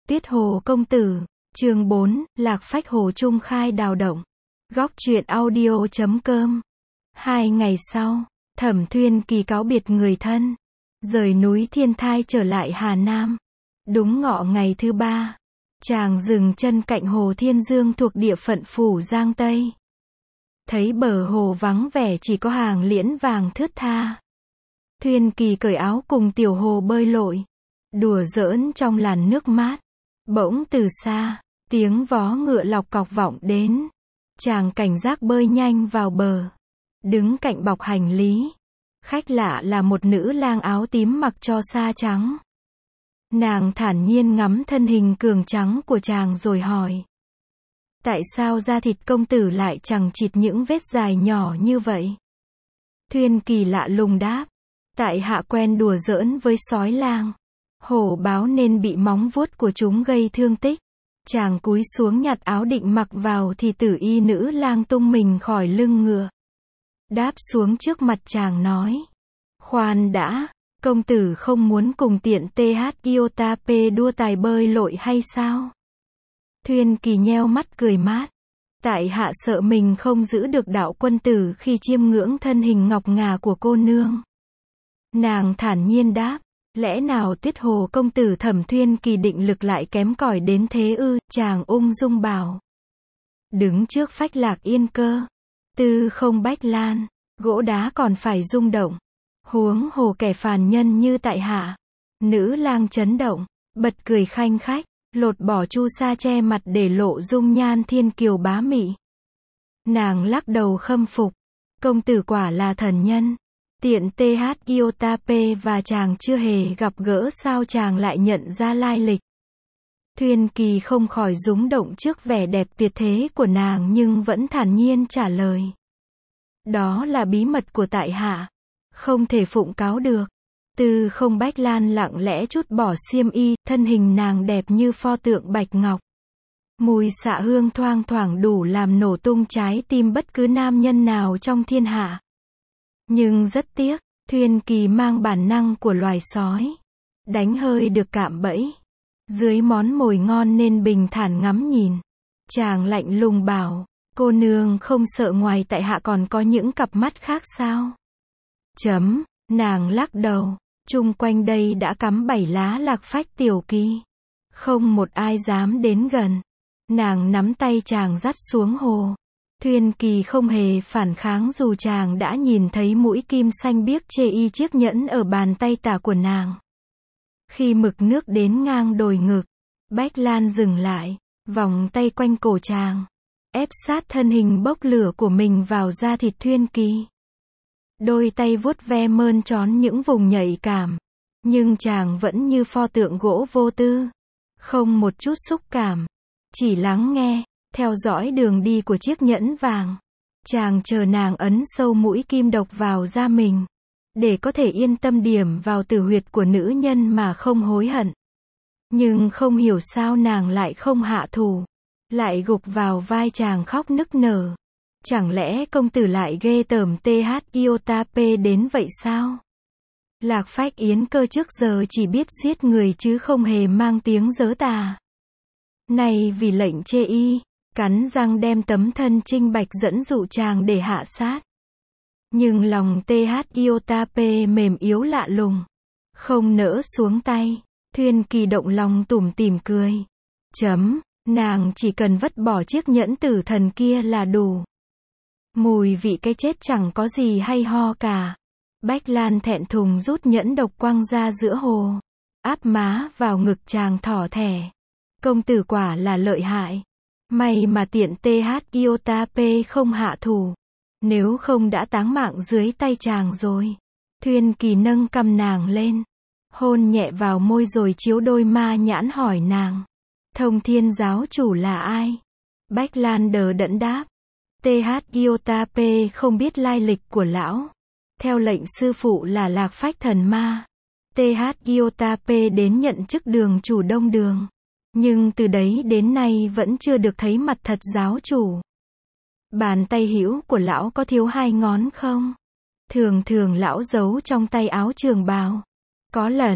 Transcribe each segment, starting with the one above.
Tuyết Hồ Công Tử, chương 4, Lạc Phách Hồ Trung khai đào động. Góc truyện audio.com. 2 ngày sau, Thẩm Thuyên Kỳ cáo biệt người thân, rời núi Thiên Thai trở lại Hà Nam. Đúng ngọ ngày thứ 3, chàng dừng chân cạnh hồ Thiên Dương thuộc địa phận phủ Giang Tây. Thấy bờ hồ vắng vẻ chỉ có hàng liễn vàng thướt tha. Thuyên Kỳ cởi áo cùng tiểu hồ bơi lội, đùa giỡn trong làn nước mát. Bỗng từ xa, tiếng vó ngựa lọc cọc vọng đến. Chàng cảnh giác bơi nhanh vào bờ, đứng cạnh bọc hành lý. Khách lạ là một nữ lang áo tím mặc cho sa trắng. Nàng thản nhiên ngắm thân hình cường trắng của chàng rồi hỏi: tại sao da thịt công tử lại chằng chịt những vết dài nhỏ như vậy? Thuyên Kỳ lạ lùng đáp: tại hạ quen đùa giỡn với sói lang, hổ báo nên bị móng vuốt của chúng gây thương tích. Chàng cúi xuống nhặt áo định mặc vào thì tử y nữ lang tung mình khỏi lưng ngựa, đáp xuống trước mặt chàng nói: khoan đã, công tử không muốn cùng tiện TH Iotape đua tài bơi lội hay sao? Thuyên Kỳ nheo mắt cười mát: tại hạ sợ mình không giữ được đạo quân tử khi chiêm ngưỡng thân hình ngọc ngà của cô nương. Nàng thản nhiên đáp: lẽ nào Tuyết Hồ Công Tử? Thẩm Thuyên Kỳ định lực lại kém cỏi đến thế ư? Chàng ung dung bảo: đứng trước phách lạc yên cơ, tư không bách lan, gỗ đá còn phải rung động, huống hồ kẻ phàm nhân như tại hạ. Nữ lang chấn động, bật cười khanh khách, lột bỏ chu sa che mặt để lộ dung nhan thiên kiều bá mị. Nàng lắc đầu khâm phục: công tử quả là thần nhân. Tiện TH Iotape và chàng chưa hề gặp gỡ sao chàng lại nhận ra lai lịch? Thuyên Kỳ không khỏi rúng động trước vẻ đẹp tuyệt thế của nàng nhưng vẫn thản nhiên trả lời: đó là bí mật của tại hạ, không thể phụng cáo được. Tư không bách lan lặng lẽ trút bỏ xiêm y, thân hình nàng đẹp như pho tượng bạch ngọc. Mùi xạ hương thoang thoảng đủ làm nổ tung trái tim bất cứ nam nhân nào trong thiên hạ. Nhưng rất tiếc, Thuyên Kỳ mang bản năng của loài sói, đánh hơi được cạm bẫy. Dưới món mồi ngon nên bình thản ngắm nhìn. Chàng lạnh lùng bảo: cô nương không sợ ngoài tại hạ còn có những cặp mắt khác sao? Nàng lắc đầu: chung quanh đây đã cắm 7 lá lạc phách tiểu kỳ, không một ai dám đến gần. Nàng nắm tay chàng dắt xuống hồ. Thuyên Kỳ không hề phản kháng dù chàng đã nhìn thấy mũi kim xanh biếc chê y chiếc nhẫn ở bàn tay tả của nàng. Khi mực nước đến ngang đồi ngực, Bách Lan dừng lại, vòng tay quanh cổ chàng, ép sát thân hình bốc lửa của mình vào da thịt Thuyên Kỳ. Đôi tay vuốt ve mơn trón những vùng nhạy cảm, nhưng chàng vẫn như pho tượng gỗ vô tư, không một chút xúc cảm, chỉ lắng nghe, theo dõi đường đi của chiếc nhẫn vàng. Chàng chờ nàng ấn sâu mũi kim độc vào da mình, để có thể yên tâm điểm vào tử huyệt của nữ nhân mà không hối hận. Nhưng không hiểu sao nàng lại không hạ thủ, lại gục vào vai chàng khóc nức nở. Chẳng lẽ công tử lại ghê tởm TH Iotape đến vậy sao? Lạc Phách Yến Cơ trước giờ chỉ biết giết người chứ không hề mang tiếng dớ tà. Này vì lệnh chê y, cắn răng đem tấm thân trinh bạch dẫn dụ chàng để hạ sát. Nhưng lòng TH Iotape mềm yếu lạ lùng, không nỡ xuống tay. Thuyên Kỳ động lòng tủm tỉm cười: nàng chỉ cần vứt bỏ chiếc nhẫn tử thần kia là đủ. Mùi vị cái chết chẳng có gì hay ho cả. Bách Lan thẹn thùng rút nhẫn độc quăng ra giữa hồ, áp má vào ngực chàng thỏ thẻ: công tử quả là lợi hại. May mà tiện TH Iotape không hạ thủ, nếu không đã táng mạng dưới tay chàng rồi. Thuyên Kỳ nâng cằm nàng lên, hôn nhẹ vào môi rồi chiếu đôi ma nhãn hỏi nàng: Thông Thiên giáo chủ là ai? Bách Lan đờ đẫn đáp: TH Iotape không biết lai lịch của lão. Theo lệnh sư phụ là Lạc Phách thần ma, TH Iotape đến nhận chức đường chủ Đông Đường. Nhưng từ đấy đến nay vẫn chưa được thấy mặt thật giáo chủ. Bàn tay hữu của lão có thiếu 2 ngón không? Thường thường lão giấu trong tay áo trường bào. Có lần,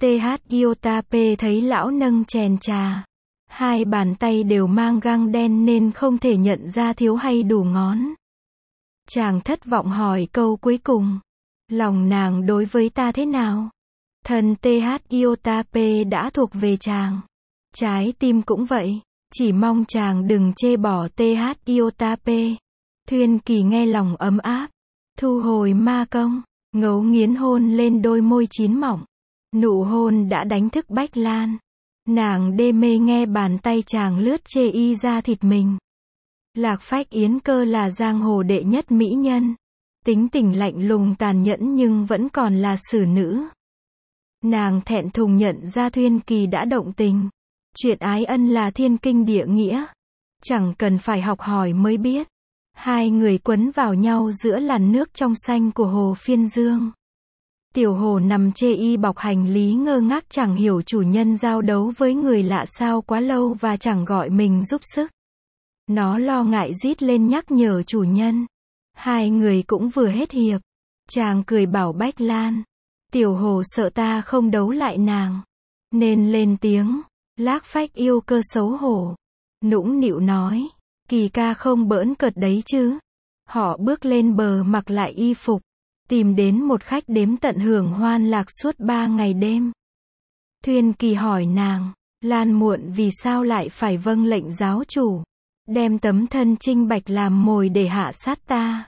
Thiotape thấy lão nâng chén trà. Hai bàn tay đều mang găng đen nên không thể nhận ra thiếu hay đủ ngón. Chàng thất vọng hỏi câu cuối cùng. Lòng nàng đối với ta thế nào? Thân Thiotape đã thuộc về chàng. Trái tim cũng vậy. Chỉ mong chàng đừng chê bỏ Thiotape. Thuyên Kỳ nghe lòng ấm áp. Thu hồi ma công. Ngấu nghiến hôn lên đôi môi chín mọng. Nụ hôn đã đánh thức Bách Lan. Nàng đê mê nghe bàn tay chàng lướt chê y ra thịt mình. Lạc Phách Yến Cơ là giang hồ đệ nhất mỹ nhân. Tính tình lạnh lùng tàn nhẫn nhưng vẫn còn là xử nữ. Nàng thẹn thùng nhận ra Thuyên Kỳ đã động tình. Chuyện ái ân là thiên kinh địa nghĩa. Chẳng cần phải học hỏi mới biết. Hai người quấn vào nhau giữa làn nước trong xanh của hồ Phiên Dương. Tiểu hồ nằm chê y bọc hành lý ngơ ngác chẳng hiểu chủ nhân giao đấu với người lạ sao quá lâu và chẳng gọi mình giúp sức. Nó lo ngại rít lên nhắc nhở chủ nhân. Hai người cũng vừa hết hiệp. Chàng cười bảo Bách Lan. Tiểu hồ sợ ta không đấu lại nàng. Nên lên tiếng. Lạc Phách yêu cơ xấu hổ. Nũng nịu nói. Kỳ ca không bỡn cợt đấy chứ. Họ bước lên bờ mặc lại y phục. Tìm đến một khách đếm tận hưởng hoan lạc suốt 3 ngày đêm. Thuyên Kỳ hỏi nàng. Lan muộn vì sao lại phải vâng lệnh giáo chủ. Đem tấm thân trinh bạch làm mồi để hạ sát ta.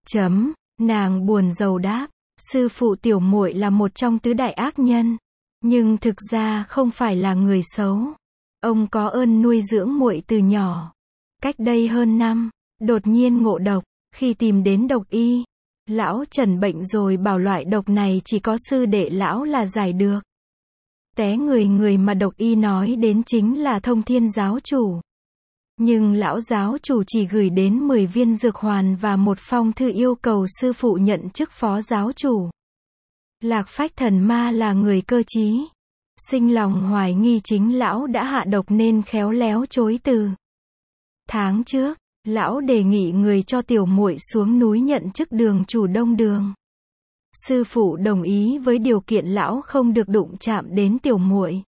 Nàng buồn rầu đáp. Sư phụ tiểu muội là một trong tứ đại ác nhân. Nhưng thực ra không phải là người xấu. Ông có ơn nuôi dưỡng muội từ nhỏ. Cách đây hơn năm, đột nhiên ngộ độc. Khi tìm đến độc y, lão trần bệnh rồi bảo loại độc này chỉ có sư đệ lão là giải được. Té người mà độc y nói đến chính là Thông Thiên giáo chủ. Nhưng lão giáo chủ chỉ gửi đến 10 viên dược hoàn và một phong thư yêu cầu sư phụ nhận chức phó giáo chủ. Lạc Phách thần ma là người cơ trí. Sinh lòng hoài nghi chính lão đã hạ độc nên khéo léo chối từ. Tháng trước, lão đề nghị người cho tiểu muội xuống núi nhận chức đường chủ Đông Đường. Sư phụ đồng ý với điều kiện lão không được đụng chạm đến tiểu muội.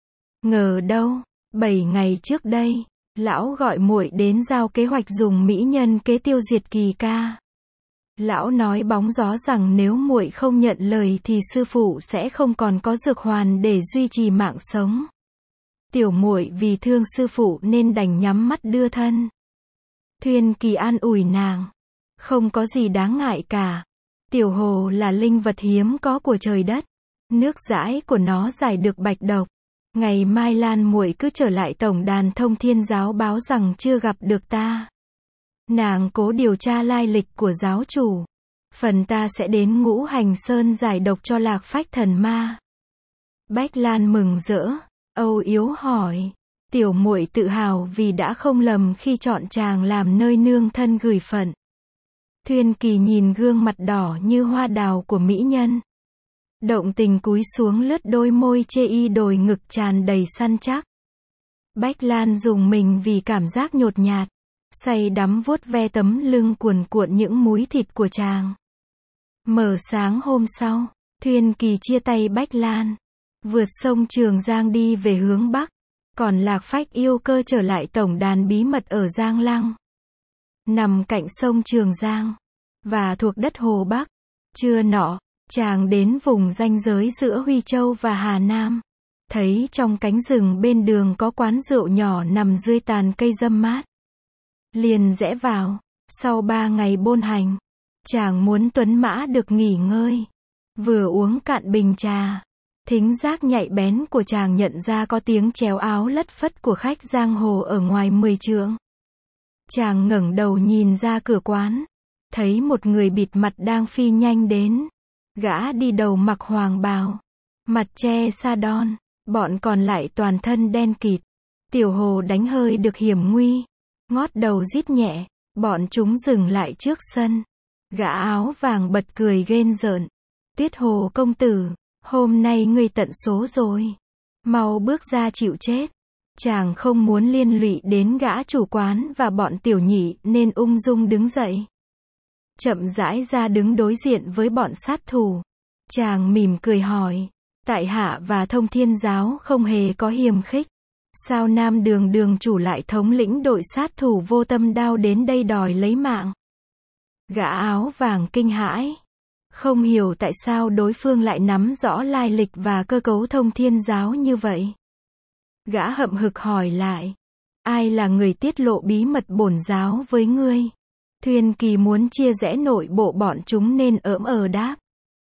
Ngờ đâu, 7 ngày trước đây, lão gọi muội đến giao kế hoạch dùng mỹ nhân kế tiêu diệt Kỳ ca. Lão nói bóng gió rằng nếu muội không nhận lời thì sư phụ sẽ không còn có dược hoàn để duy trì mạng sống. Tiểu muội vì thương sư phụ nên đành nhắm mắt đưa thân. Thuyên Kỳ an ủi nàng. Không có gì đáng ngại cả. Tiểu hồ là linh vật hiếm có của trời đất. Nước dãi của nó giải được bạch độc. Ngày mai Lan muội cứ trở lại tổng đàn Thông Thiên giáo báo rằng chưa gặp được ta. Nàng cố điều tra lai lịch của giáo chủ. Phần ta sẽ đến Ngũ Hành Sơn giải độc cho Lạc Phách thần ma. Bách Lan mừng rỡ, âu yếm hỏi. Tiểu muội tự hào vì đã không lầm khi chọn chàng làm nơi nương thân gửi phận. Thuyên Kỳ nhìn gương mặt đỏ như hoa đào của mỹ nhân. Động tình cúi xuống lướt đôi môi chê y đồi ngực tràn đầy săn chắc. Bách Lan dùng mình vì cảm giác nhột nhạt. Say đắm vuốt ve tấm lưng cuồn cuộn những múi thịt của chàng. Mở sáng hôm sau, Thuyên Kỳ chia tay Bách Lan. Vượt sông Trường Giang đi về hướng Bắc. Còn Lạc Phách yêu cơ trở lại tổng đàn bí mật ở Giang Lăng. Nằm cạnh sông Trường Giang. Và thuộc đất Hồ Bắc. Trưa nọ, chàng đến vùng ranh giới giữa Huy Châu và Hà Nam. Thấy trong cánh rừng bên đường có quán rượu nhỏ nằm dưới tàn cây râm mát. Liền rẽ vào. Sau 3 ngày bôn hành, chàng muốn tuấn mã được nghỉ ngơi. Vừa uống cạn bình trà, thính giác nhạy bén của chàng nhận ra có tiếng chéo áo lất phất của khách giang hồ ở ngoài 10 trượng. Chàng ngẩng đầu nhìn ra cửa quán, thấy một người bịt mặt đang phi nhanh đến. Gã đi đầu mặc hoàng bào, mặt che sa đon, bọn còn lại toàn thân đen kịt. Tiểu hồ đánh hơi được hiểm nguy, ngót đầu rít nhẹ, bọn chúng dừng lại trước sân. Gã áo vàng bật cười ghên rợn. Tuyết Hồ công tử, hôm nay ngươi tận số rồi. Mau bước ra chịu chết. Chàng không muốn liên lụy đến gã chủ quán và bọn tiểu nhị nên ung dung đứng dậy. Chậm rãi ra đứng đối diện với bọn sát thủ. Chàng mỉm cười hỏi, Tại hạ và Thông Thiên giáo không hề có hiềm khích. Sao Nam Đường đường chủ lại thống lĩnh đội sát thủ vô tâm đao đến đây đòi lấy mạng? Gã áo vàng kinh hãi. Không hiểu tại sao đối phương lại nắm rõ lai lịch và cơ cấu Thông Thiên giáo như vậy. Gã hậm hực hỏi lại. Ai là người tiết lộ bí mật bổn giáo với ngươi? Thuyền Kỳ muốn chia rẽ nội bộ bọn chúng nên đáp.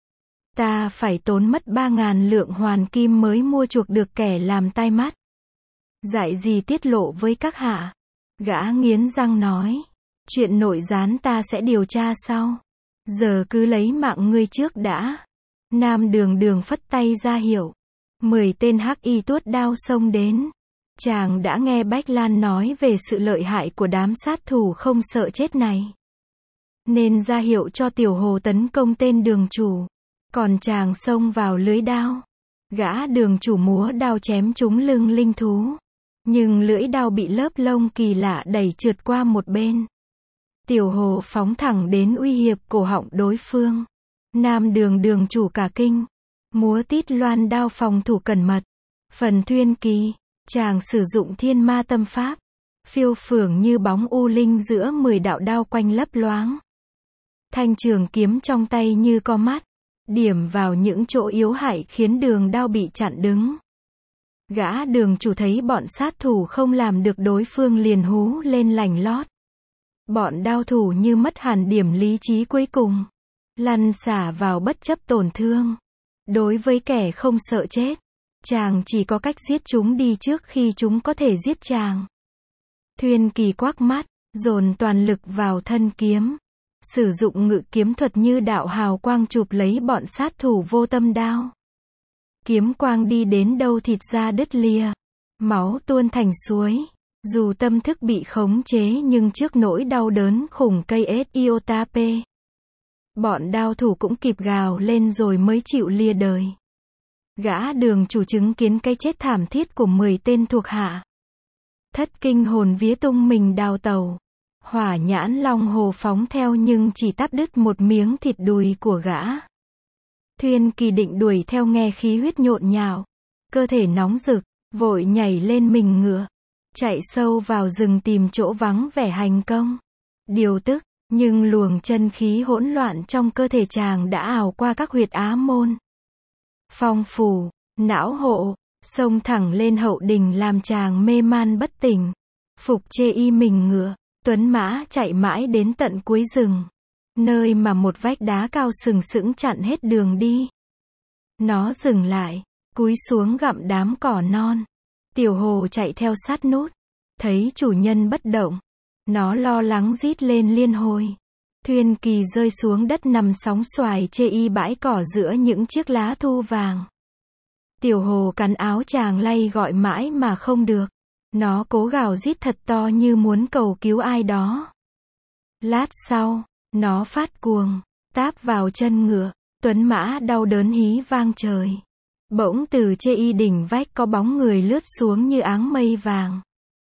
Ta phải tốn mất 3.000 lượng hoàn kim mới mua chuộc được kẻ làm tai mắt. Dạy gì tiết lộ với các hạ? Gã nghiến răng nói. Chuyện nội gián ta sẽ điều tra sau. Giờ cứ lấy mạng ngươi trước đã. Nam Đường đường phất tay ra hiệu. 10 tên hắc y tuốt đao xông đến. Chàng đã nghe Bách Lan nói về sự lợi hại của đám sát thủ không sợ chết này, nên ra hiệu cho Tiểu Hồ tấn công tên đường chủ. Còn chàng xông vào lưới đao. Gã đường chủ múa đao chém trúng lưng linh thú. Nhưng lưỡi đao bị lớp lông kỳ lạ đẩy trượt qua một bên. Tiểu Hồ phóng thẳng đến uy hiếp cổ họng đối phương. Nam Đường đường chủ cả kinh. Múa tít loan đao phòng thủ cẩn mật. Phần Thuyên Kỳ, chàng sử dụng thiên ma tâm pháp. Phiêu phưởng như bóng u linh giữa 10 đạo đao quanh lấp loáng. Thanh trường kiếm trong tay như có mắt. Điểm vào những chỗ yếu hại khiến đường đao bị chặn đứng. Gã đường chủ thấy bọn sát thủ không làm được đối phương liền hú lên lành lót. Bọn đao thủ như mất hẳn điểm lý trí cuối cùng. Lăn xả vào bất chấp tổn thương. Đối với kẻ không sợ chết, chàng chỉ có cách giết chúng đi trước khi chúng có thể giết chàng. Thuyên Kỳ quắc mắt, dồn toàn lực vào thân kiếm. Sử dụng ngự kiếm thuật như đạo hào quang chụp lấy bọn sát thủ vô tâm đao. Kiếm quang đi đến đâu thịt da đứt lìa. Máu tuôn thành suối. Dù tâm thức bị khống chế nhưng trước nỗi đau đớn khủng cây Siotape, bọn đao thủ cũng kịp gào lên rồi mới chịu lìa đời. Gã đường chủ chứng kiến cái chết thảm thiết của 10 tên thuộc hạ. Thất kinh hồn vía tung mình đào tàu. Hỏa nhãn long hồ phóng theo nhưng chỉ táp đứt một miếng thịt đùi của gã. Thuyên Kỳ định đuổi theo nghe khí huyết nhộn nhạo. Cơ thể nóng rực, vội nhảy lên mình ngựa. Chạy sâu vào rừng tìm chỗ vắng vẻ hành công. Điều tức, nhưng luồng chân khí hỗn loạn trong cơ thể chàng đã ảo qua các huyệt á môn. Phong phủ, não hộ, xông thẳng lên hậu đình làm chàng mê man bất tỉnh. Phục chê y mình ngựa, tuấn mã chạy mãi đến tận cuối rừng. Nơi mà một vách đá cao sừng sững chặn hết đường đi. Nó dừng lại, cúi xuống gặm đám cỏ non. Tiểu Hồ chạy theo sát nút. Thấy chủ nhân bất động. Nó lo lắng rít lên liên hồi. Thuyên Kỳ rơi xuống đất nằm sóng xoài chê y bãi cỏ giữa những chiếc lá thu vàng. Tiểu Hồ cắn áo chàng lay gọi mãi mà không được. Nó cố gào rít thật to như muốn cầu cứu ai đó. Lát sau, nó phát cuồng, táp vào chân ngựa. Tuấn mã đau đớn hí vang trời. Bỗng từ chê y đỉnh vách có bóng người lướt xuống như áng mây vàng.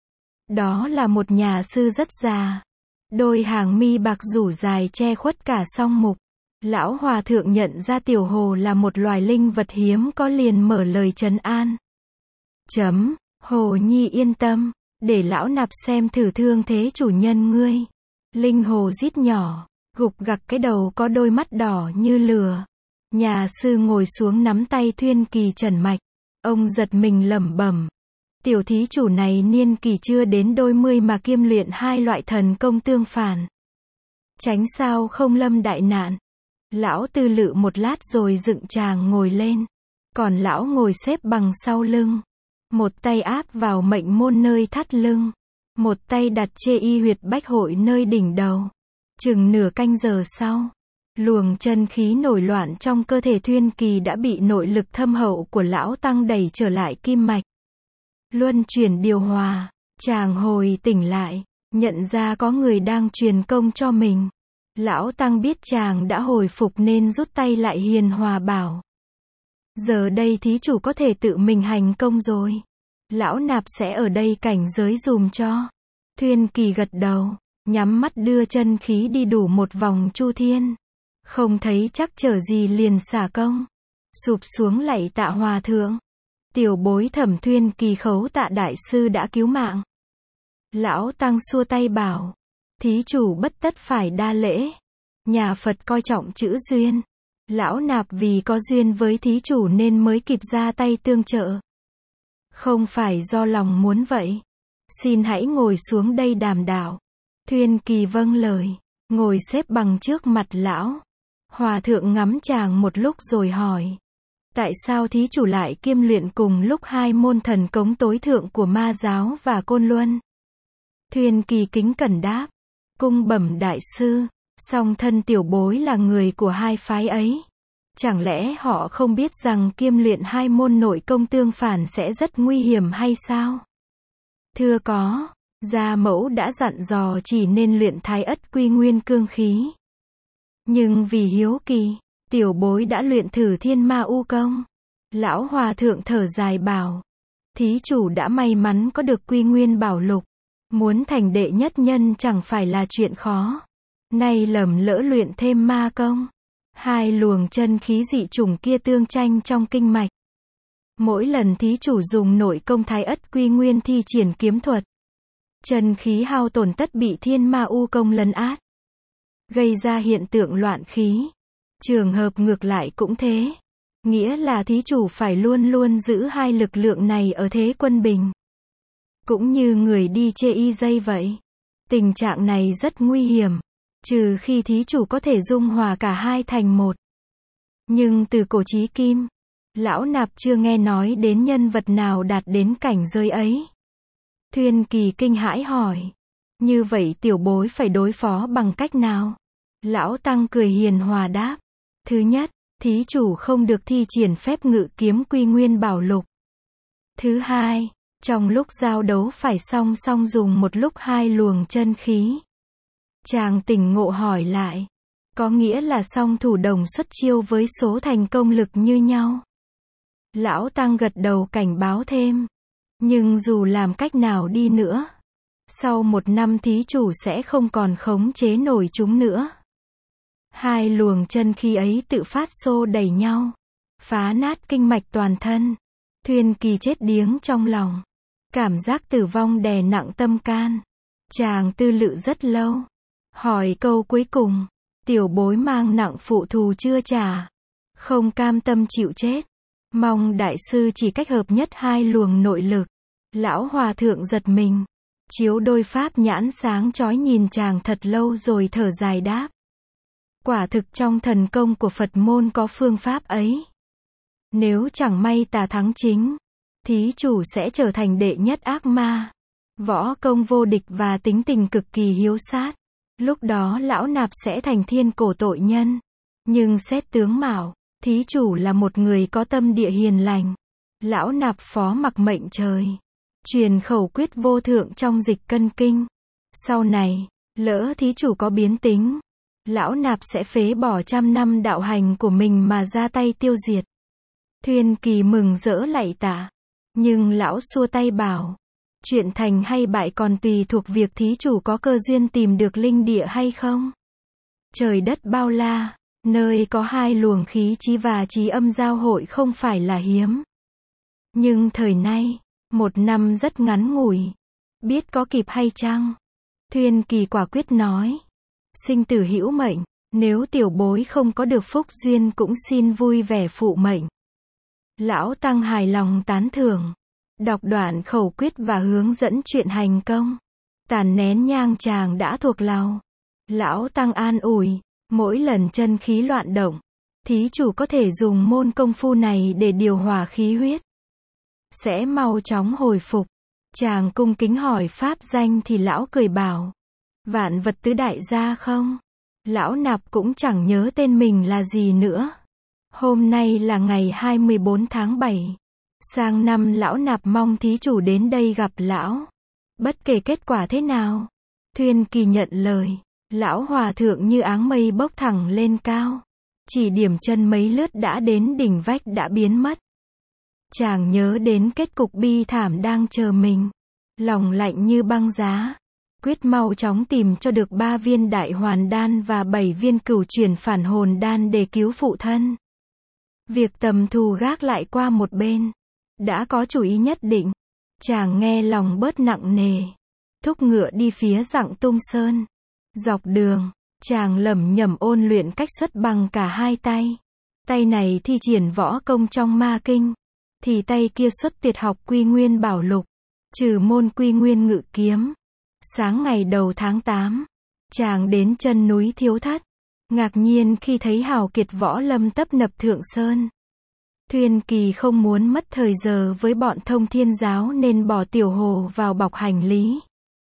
Đó là một nhà sư rất già. Đôi hàng mi bạc rủ dài che khuất cả song mục. Lão hòa thượng nhận ra Tiểu Hồ là một loài linh vật hiếm có liền mở lời trấn an. Hồ nhi yên tâm, để lão nạp xem thử thương thế chủ nhân ngươi. Linh hồ rít nhỏ, gục gặc cái đầu có đôi mắt đỏ như lửa. Nhà sư ngồi xuống nắm tay Thuyên Kỳ trần mạch. Ông giật mình lẩm bẩm. Tiểu thí chủ này niên kỳ chưa đến đôi mươi mà kiêm luyện 2 loại thần công tương phản. Tránh sao không lâm đại nạn. Lão tư lự một lát rồi dựng chàng ngồi lên. Còn lão ngồi xếp bằng sau lưng. Một tay áp vào mệnh môn nơi thắt lưng. Một tay đặt chê y huyệt bách hội nơi đỉnh đầu. Chừng nửa canh giờ sau, luồng chân khí nổi loạn trong cơ thể Thuyên Kỳ đã bị nội lực thâm hậu của lão tăng đẩy trở lại kim mạch. Luân chuyển điều hòa, chàng hồi tỉnh lại, nhận ra có người đang truyền công cho mình. Lão tăng biết chàng đã hồi phục nên rút tay lại hiền hòa bảo. Giờ đây thí chủ có thể tự mình hành công rồi. Lão nạp sẽ ở đây cảnh giới dùm cho. Thuyên Kỳ gật đầu, nhắm mắt đưa chân khí đi đủ một vòng chu thiên. Không thấy chắc trở gì liền xả công. sụp xuống lạy tạ hòa thượng. Tiểu bối Thẩm Thuyên Kỳ khấu tạ đại sư đã cứu mạng. Lão tăng xua tay bảo, thí chủ bất tất phải đa lễ. Nhà Phật coi trọng chữ duyên. Lão nạp vì có duyên với thí chủ nên mới kịp ra tay tương trợ. Không phải do lòng muốn vậy. Xin hãy ngồi xuống đây đàm đạo. Thuyên Kỳ vâng lời, ngồi xếp bằng trước mặt lão. Hòa thượng ngắm chàng một lúc rồi hỏi, tại sao thí chủ lại kiêm luyện cùng lúc hai môn thần cống tối thượng của Ma giáo và Côn Luân? Thuyên Kỳ kính cẩn đáp, cung bẩm đại sư, song thân tiểu bối là người của hai phái ấy. Chẳng lẽ họ không biết rằng kiêm luyện hai môn nội công tương phản sẽ rất nguy hiểm hay sao? Thưa có, gia mẫu đã dặn dò chỉ nên luyện Thái Ất Quy Nguyên cương khí. Nhưng vì hiếu kỳ, tiểu bối đã luyện thử Thiên Ma U công. Lão hòa thượng thở dài bảo, thí chủ đã may mắn có được Quy Nguyên Bảo Lục. Muốn thành đệ nhất nhân chẳng phải là chuyện khó. Nay lầm lỡ luyện thêm ma công. Hai luồng chân khí dị chủng kia tương tranh trong kinh mạch. Mỗi lần thí chủ dùng nội công Thái Ất Quy Nguyên thi triển kiếm thuật, chân khí hao tổn tất bị Thiên Ma U công lấn át, gây ra hiện tượng loạn khí. Trường hợp ngược lại cũng thế. Nghĩa là thí chủ phải luôn luôn giữ hai lực lượng này ở thế quân bình. Cũng như người đi chê y dây vậy. Tình trạng này rất nguy hiểm. Trừ khi thí chủ có thể dung hòa cả hai thành một. Nhưng từ cổ chí kim, lão nạp chưa nghe nói đến nhân vật nào đạt đến cảnh giới ấy. Thuyên Kỳ kinh hãi hỏi, như vậy tiểu bối phải đối phó bằng cách nào? Lão tăng cười hiền hòa đáp, thứ nhất, thí chủ không được thi triển phép ngự kiếm Quy Nguyên Bảo Lục. Thứ hai, trong lúc giao đấu phải song song dùng một lúc hai luồng chân khí. Chàng tỉnh ngộ hỏi lại, có nghĩa là song thủ đồng xuất chiêu với số thành công lực như nhau? Lão tăng gật đầu cảnh báo thêm, nhưng dù làm cách nào đi nữa, sau 1 năm thí chủ sẽ không còn khống chế nổi chúng nữa. Hai luồng chân khí ấy tự phát xô đẩy nhau, phá nát kinh mạch toàn thân. Thuyên Kỳ chết điếng trong lòng. Cảm giác tử vong đè nặng tâm can. Chàng tư lự rất lâu. Hỏi câu cuối cùng, tiểu bối mang nặng phụ thù chưa trả. Không cam tâm chịu chết. Mong đại sư chỉ cách hợp nhất hai luồng nội lực. Lão hòa thượng giật mình. Chiếu đôi pháp nhãn sáng chói nhìn chàng thật lâu rồi thở dài đáp. Quả thực trong thần công của Phật môn có phương pháp ấy. Nếu chẳng may ta thắng chính, thí chủ sẽ trở thành đệ nhất ác ma. Võ công vô địch và tính tình cực kỳ hiếu sát. Lúc đó lão nạp sẽ thành thiên cổ tội nhân. Nhưng xét tướng mạo, thí chủ là một người có tâm địa hiền lành. Lão nạp phó mặc mệnh trời. Truyền khẩu quyết vô thượng trong dịch cân kinh. Sau này, lỡ thí chủ có biến tính, lão nạp sẽ phế bỏ 100 năm đạo hành của mình mà ra tay tiêu diệt. Thuyên Kỳ mừng rỡ lạy tạ. Nhưng lão xua tay bảo, chuyện thành hay bại còn tùy thuộc việc thí chủ có cơ duyên tìm được linh địa hay không. Trời đất bao la, nơi có hai luồng khí chí và chí âm giao hội không phải là hiếm. Nhưng thời nay, 1 năm rất ngắn ngủi. Biết có kịp hay chăng? Thuyên Kỳ quả quyết nói, sinh tử hữu mệnh, nếu tiểu bối không có được phúc duyên cũng xin vui vẻ phụ mệnh. Lão tăng hài lòng tán thưởng, đọc đoạn khẩu quyết và hướng dẫn chuyện hành công. Tàn nén nhang chàng đã thuộc lòng. Lão tăng an ủi, mỗi lần chân khí loạn động, thí chủ có thể dùng môn công phu này để điều hòa khí huyết, sẽ mau chóng hồi phục. Chàng cung kính hỏi pháp danh thì lão cười bảo, Vạn Vật Tứ Đại gia không? Lão nạp cũng chẳng nhớ tên mình là gì nữa. Hôm nay là ngày 24 tháng 7. Sang năm lão nạp mong thí chủ đến đây gặp lão. Bất kể kết quả thế nào. Thuyên Kỳ nhận lời. Lão hòa thượng như áng mây bốc thẳng lên cao. Chỉ điểm chân mấy lướt đã đến đỉnh vách đã biến mất. Chàng nhớ đến kết cục bi thảm đang chờ mình. Lòng lạnh như băng giá. Quyết mau chóng tìm cho được 3 viên đại hoàn đan và 7 viên cửu chuyển phản hồn đan để cứu phụ thân. Việc tầm thù gác lại qua một bên. Đã có chủ ý nhất định. Chàng nghe lòng bớt nặng nề. Thúc ngựa đi phía Dặng Tung Sơn. Dọc đường, chàng lẩm nhẩm ôn luyện cách xuất bằng cả hai tay. Tay này thi triển võ công trong ma kinh. Thì tay kia xuất tuyệt học Quy Nguyên Bảo Lục. Trừ môn Quy Nguyên Ngự Kiếm. Sáng ngày đầu tháng 8, chàng đến chân núi Thiếu Thất. Ngạc nhiên khi thấy hào kiệt võ lâm tấp nập thượng sơn. Thuyên Kỳ không muốn mất thời giờ với bọn Thông Thiên giáo nên bỏ Tiểu Hồ vào bọc hành lý.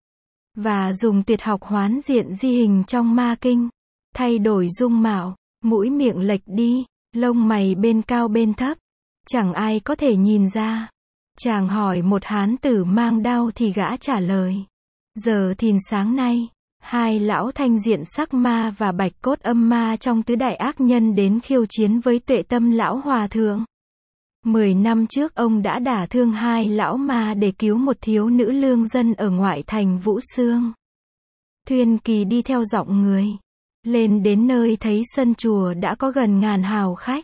Và dùng tuyệt học hoán diện di hình trong ma kinh. Thay đổi dung mạo, mũi miệng lệch đi, lông mày bên cao bên thấp. Chẳng ai có thể nhìn ra. Chàng hỏi một hán tử mang đao thì gã trả lời. Giờ thìn sáng nay, hai lão Thanh Diện Sắc Ma và Bạch Cốt Âm Ma trong tứ đại ác nhân đến khiêu chiến với Tuệ Tâm lão hòa thượng. 10 năm trước ông đã đả thương hai lão ma để cứu một thiếu nữ lương dân ở ngoại thành Vũ Xương. Thuyên Kỳ đi theo giọng người. Lên đến nơi thấy sân chùa đã có gần ngàn hào khách.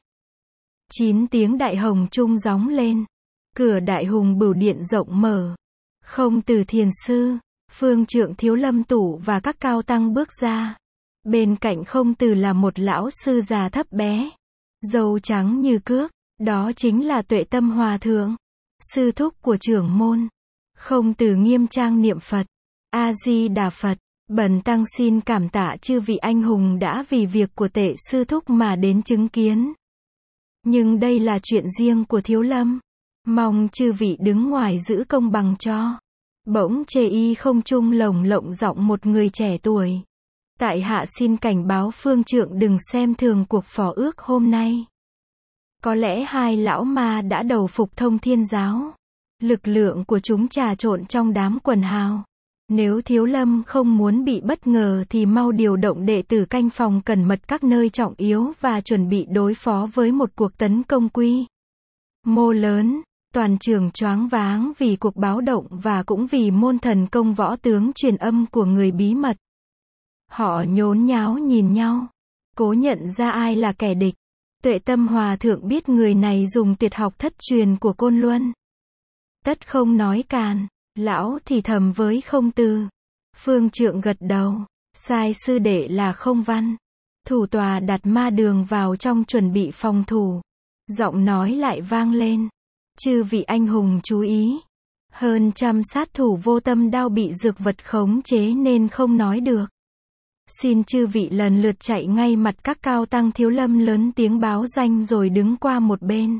9 tiếng đại hồng trung gióng lên. Cửa đại hùng bửu điện rộng mở. Không Từ thiền sư, Phương Trượng Thiếu Lâm Tủ và các cao tăng bước ra. Bên cạnh Không Từ là một lão sư già thấp bé. Râu trắng như cước. Đó chính là Tuệ Tâm hòa thượng. Sư thúc của trưởng môn. Không Từ nghiêm trang niệm Phật. A-di-đà Phật. Bần tăng xin cảm tạ chư vị anh hùng đã vì việc của Tệ sư thúc mà đến chứng kiến. Nhưng đây là chuyện riêng của Thiếu Lâm. Mong chư vị đứng ngoài giữ công bằng cho. Bỗng chê y không trung lồng lộng giọng một người trẻ tuổi. Tại hạ xin cảnh báo Phương Trượng đừng xem thường cuộc phò ước hôm nay. Có lẽ hai lão ma đã đầu phục Thông Thiên giáo. Lực lượng của chúng trà trộn trong đám quần hào. Nếu Thiếu Lâm không muốn bị bất ngờ thì mau điều động đệ tử canh phòng cẩn mật các nơi trọng yếu và chuẩn bị đối phó với một cuộc tấn công quy mô lớn. Toàn trường choáng váng vì cuộc báo động và cũng vì môn thần công võ tướng truyền âm của người bí mật. Họ nhốn nháo nhìn nhau, cố nhận ra ai là kẻ địch. Tuệ Tâm hòa thượng biết người này dùng tuyệt học thất truyền của Côn Luân. Tất không nói càn, lão thì thầm với Không Từ. Phương Trượng gật đầu, sai sư đệ là Không Văn. Thủ tòa đặt ma đường vào trong chuẩn bị phòng thủ. Giọng nói lại vang lên. Chư vị anh hùng chú ý. Hơn trăm sát thủ vô tâm đao bị dược vật khống chế nên không nói được. Xin chư vị lần lượt chạy ngay mặt các cao tăng Thiếu Lâm lớn tiếng báo danh rồi đứng qua một bên.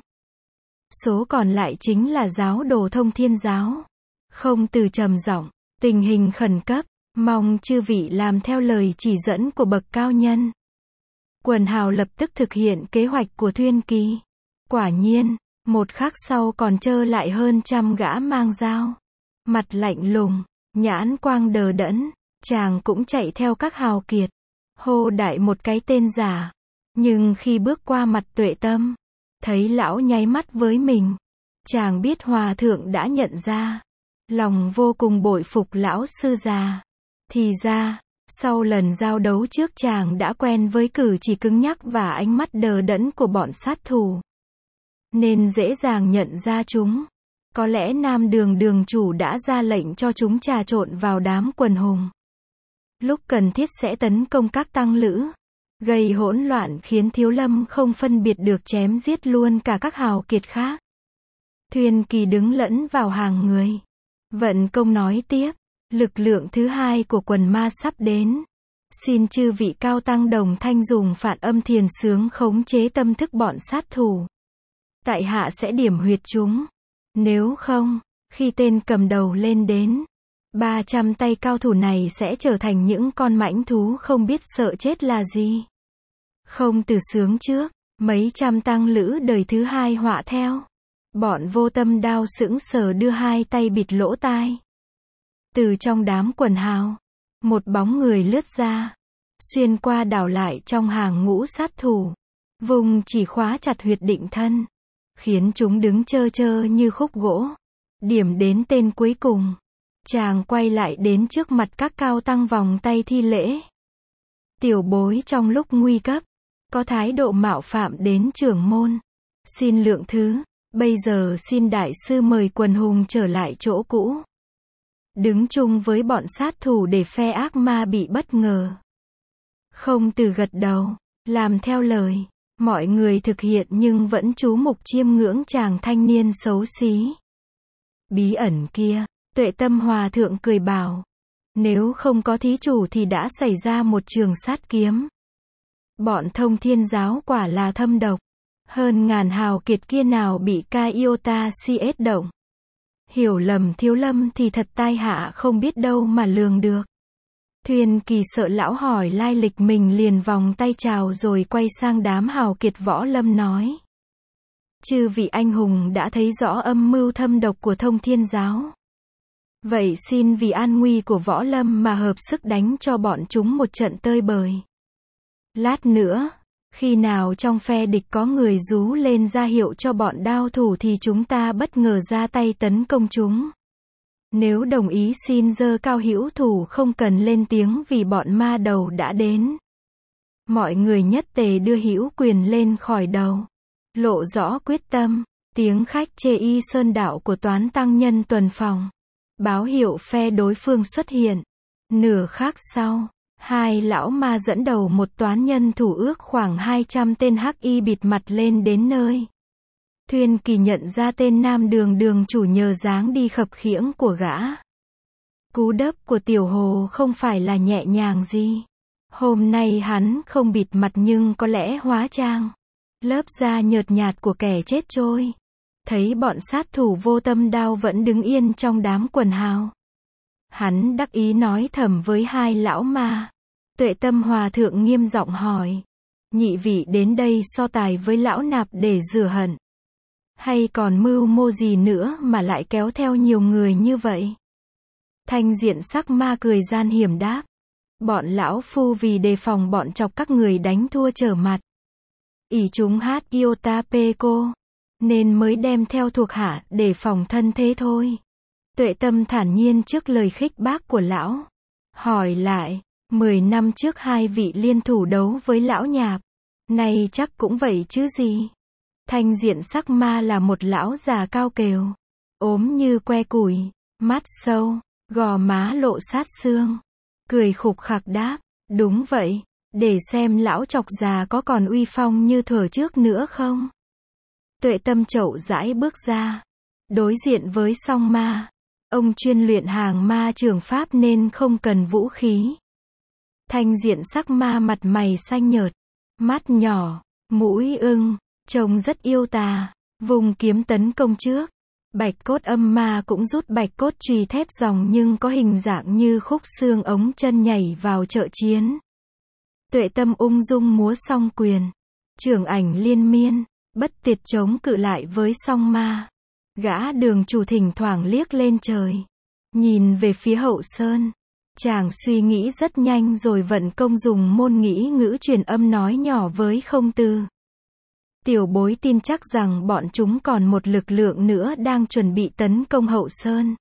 Số còn lại chính là giáo đồ Thông Thiên giáo. Không Từ trầm giọng, tình hình khẩn cấp, mong chư vị làm theo lời chỉ dẫn của bậc cao nhân. Quần hào lập tức thực hiện kế hoạch của Thuyên Kỳ. Quả nhiên, một khắc sau còn trơ lại hơn trăm gã mang dao. Mặt lạnh lùng, nhãn quang đờ đẫn, chàng cũng chạy theo các hào kiệt. Hô đại một cái tên giả. Nhưng khi bước qua mặt Tuệ Tâm, thấy lão nháy mắt với mình. Chàng biết hòa thượng đã nhận ra. Lòng vô cùng bội phục lão sư già. Thì ra, sau lần giao đấu trước chàng đã quen với cử chỉ cứng nhắc và ánh mắt đờ đẫn của bọn sát thủ. Nên dễ dàng nhận ra chúng. Có lẽ Nam Đường đường chủ đã ra lệnh cho chúng trà trộn vào đám quần hùng. Lúc cần thiết sẽ tấn công các tăng lữ. Gây hỗn loạn khiến Thiếu Lâm không phân biệt được chém giết luôn cả các hào kiệt khác. Thuyên Kỳ đứng lẫn vào hàng người. Vận công nói tiếp. Lực lượng thứ hai của quần ma sắp đến. Xin chư vị cao tăng đồng thanh dùng phản âm thiền sướng khống chế tâm thức bọn sát thủ. Tại hạ sẽ điểm huyệt chúng. Nếu không, khi tên cầm đầu lên đến, 300 tay cao thủ này sẽ trở thành những con mãnh thú không biết sợ chết là gì. Không Từ sướng trước, mấy trăm tăng lữ đời thứ hai họa theo. Bọn vô tâm đao sững sờ đưa hai tay bịt lỗ tai. Từ trong đám quần hào, một bóng người lướt ra, xuyên qua đảo lại trong hàng ngũ sát thủ. Vùng chỉ khóa chặt huyệt định thân, khiến chúng đứng trơ trơ như khúc gỗ. Điểm đến tên cuối cùng, chàng quay lại đến trước mặt các cao tăng vòng tay thi lễ. Tiểu bối trong lúc nguy cấp, có thái độ mạo phạm đến trưởng môn. Xin lượng thứ, bây giờ xin đại sư mời quần hùng trở lại chỗ cũ. Đứng chung với bọn sát thủ để phe ác ma bị bất ngờ. Không từ gật đầu, làm theo lời. Mọi người thực hiện nhưng vẫn chú mục chiêm ngưỡng chàng thanh niên xấu xí. Bí ẩn kia, Tuệ Tâm Hòa Thượng cười bảo. Nếu không có thí chủ thì đã xảy ra một trường sát kiếm. Bọn Thông Thiên giáo quả là thâm độc. Hơn ngàn hào kiệt kia nào bị ca iota CS động. Hiểu lầm Thiếu Lâm thì thật tai hạ không biết đâu mà lường được. Thuyền Kỳ sợ lão hỏi lai lịch mình liền vòng tay chào rồi quay sang đám hào kiệt võ lâm nói. Chư vị anh hùng đã thấy rõ âm mưu thâm độc của Thông Thiên giáo. Vậy xin vì an nguy của võ lâm mà hợp sức đánh cho bọn chúng một trận tơi bời. Lát nữa, khi nào trong phe địch có người rú lên ra hiệu cho bọn đao thủ thì chúng ta bất ngờ ra tay tấn công chúng. Nếu đồng ý xin giơ cao hữu thủ không cần lên tiếng vì bọn ma đầu đã đến. Mọi người nhất tề đưa hữu quyền lên khỏi đầu. Lộ rõ quyết tâm, tiếng khách chê y sơn đạo của toán tăng nhân tuần phòng. Báo hiệu phe đối phương xuất hiện. Nửa khắc sau, hai lão ma dẫn đầu một toán nhân thủ ước khoảng 200 tên hắc y bịt mặt lên đến nơi. Thuyền Kỳ nhận ra tên nam đường chủ nhờ dáng đi khập khiễng của gã. Cú đớp của Tiểu Hồ không phải là nhẹ nhàng gì. Hôm nay hắn không bịt mặt nhưng có lẽ hóa trang. Lớp da nhợt nhạt của kẻ chết trôi. Thấy bọn sát thủ vô tâm đao vẫn đứng yên trong đám quần hào. Hắn đắc ý nói thầm với hai lão ma. Tuệ Tâm Hòa Thượng nghiêm giọng hỏi. Nhị vị đến đây so tài với lão nạp để rửa hận. Hay còn mưu mô gì nữa mà lại kéo theo nhiều người như vậy? Thanh Diện Sắc Ma cười gian hiểm đáp. Bọn lão phu vì đề phòng bọn chọc các người đánh thua trở mặt. Ỷ chúng hát iota peko. Nên mới đem theo thuộc hạ để phòng thân thế thôi. Tuệ Tâm thản nhiên trước lời khích bác của lão. Hỏi lại, 10 năm trước hai vị liên thủ đấu với lão nhạp. Nay chắc cũng vậy chứ gì? Thanh Diện Sắc Ma là một lão già cao kèo. Ốm như que củi, mắt sâu, gò má lộ sát xương. Cười khục khặc đáp, đúng vậy, để xem lão chọc già có còn uy phong như thuở trước nữa không? Tuệ Tâm chậu rãi bước ra. Đối diện với song ma. Ông chuyên luyện hàng ma trường pháp nên không cần vũ khí. Thanh Diện Sắc Ma mặt mày xanh nhợt. Mắt nhỏ, mũi ưng, trông rất yêu tà. Vùng kiếm tấn công trước. Bạch cốt âm ma cũng rút bạch cốt chùy thép ròng nhưng có hình dạng như khúc xương ống chân nhảy vào trợ chiến. Tuệ Tâm ung dung múa song quyền. Trường ảnh liên miên. Bất tiệt chống cự lại với song ma. Gã đường chủ thỉnh thoảng liếc lên trời. Nhìn về phía hậu sơn. Chàng suy nghĩ rất nhanh rồi vận công dùng môn nghĩ ngữ truyền âm nói nhỏ với Không Tư. Tiểu bối tin chắc rằng bọn chúng còn một lực lượng nữa đang chuẩn bị tấn công hậu sơn.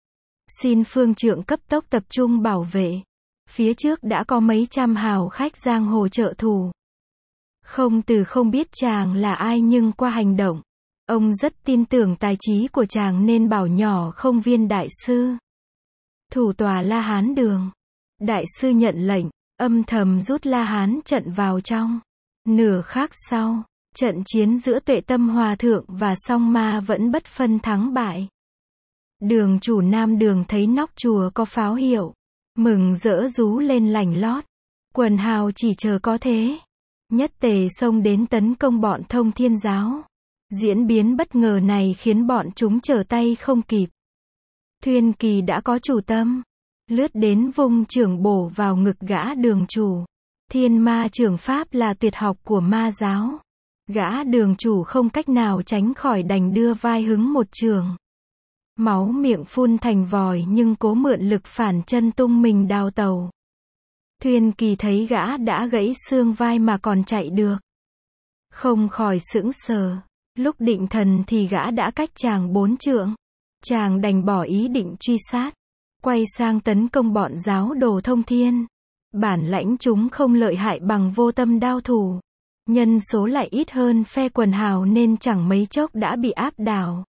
Xin phương trượng cấp tốc tập trung bảo vệ. Phía trước đã có mấy trăm hào khách giang hồ trợ thủ. Không Từ không biết chàng là ai nhưng qua hành động, ông rất tin tưởng tài trí của chàng nên bảo nhỏ Không Viên đại sư. Thủ tòa La Hán đường. Đại sư nhận lệnh, âm thầm rút La Hán trận vào trong. Nửa khắc sau, trận chiến giữa Tuệ Tâm Hòa Thượng và song ma vẫn bất phân thắng bại. Đường chủ Nam Đường thấy nóc chùa có pháo hiệu, mừng rỡ rú lên lành lót. Quần hào chỉ chờ có thế. Nhất tề xông đến tấn công bọn Thông Thiên giáo. Diễn biến bất ngờ này khiến bọn chúng trở tay không kịp. Thuyền Kỳ đã có chủ tâm. Lướt đến vung chưởng bổ vào ngực gã đường chủ. Thiên ma chưởng pháp là tuyệt học của ma giáo. Gã đường chủ không cách nào tránh khỏi đành đưa vai hứng một chưởng. Máu miệng phun thành vòi nhưng cố mượn lực phản chân tung mình đào tàu. Thuyền Kỳ thấy gã đã gãy xương vai mà còn chạy được. Không khỏi sững sờ. Lúc định thần thì gã đã cách chàng 4 trượng. Chàng đành bỏ ý định truy sát. Quay sang tấn công bọn giáo đồ Thông Thiên. Bản lãnh chúng không lợi hại bằng vô tâm đao thủ. Nhân số lại ít hơn phe quần hào nên chẳng mấy chốc đã bị áp đảo.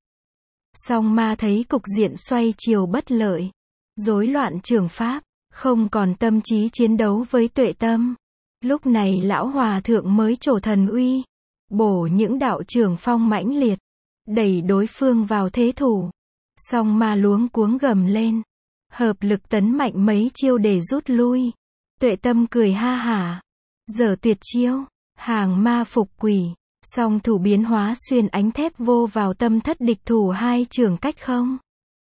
Song Ma thấy cục diện xoay chiều bất lợi, rối loạn trường pháp, không còn tâm trí chiến đấu với Tuệ Tâm. Lúc này lão hòa thượng mới trổ thần uy, bổ những đạo trường phong mãnh liệt, đẩy đối phương vào thế thủ. Song Ma luống cuống gầm lên, hợp lực tấn mạnh mấy chiêu để rút lui. Tuệ Tâm cười ha hả, giở tuyệt chiêu, hàng ma phục quỷ, song thủ biến hóa xuyên ánh thép vô vào tâm thất địch thủ 2 trường cách không.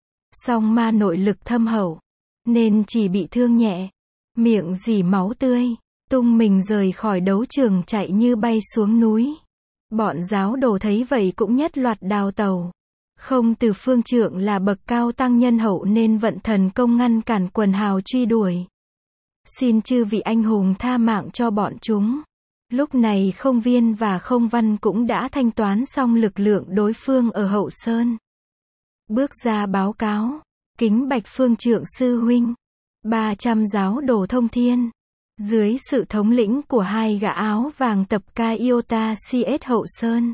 Song Ma nội lực thâm hậu, nên chỉ bị thương nhẹ, miệng rỉ máu tươi, tung mình rời khỏi đấu trường chạy như bay xuống núi. Bọn giáo đồ thấy vậy cũng nhất loạt đào tàu. Không Từ Phương Trượng là bậc cao tăng nhân hậu nên vận thần công ngăn cản quần hào truy đuổi. Xin chư vị anh hùng tha mạng cho bọn chúng. Lúc này Không Viên và Không Văn cũng đã thanh toán xong lực lượng đối phương ở Hậu Sơn. Bước ra báo cáo, kính bạch Phương Trượng sư huynh. 300 giáo đồ thông thiên, dưới sự thống lĩnh của 2 gã áo vàng tập ca Iota CS Hậu Sơn,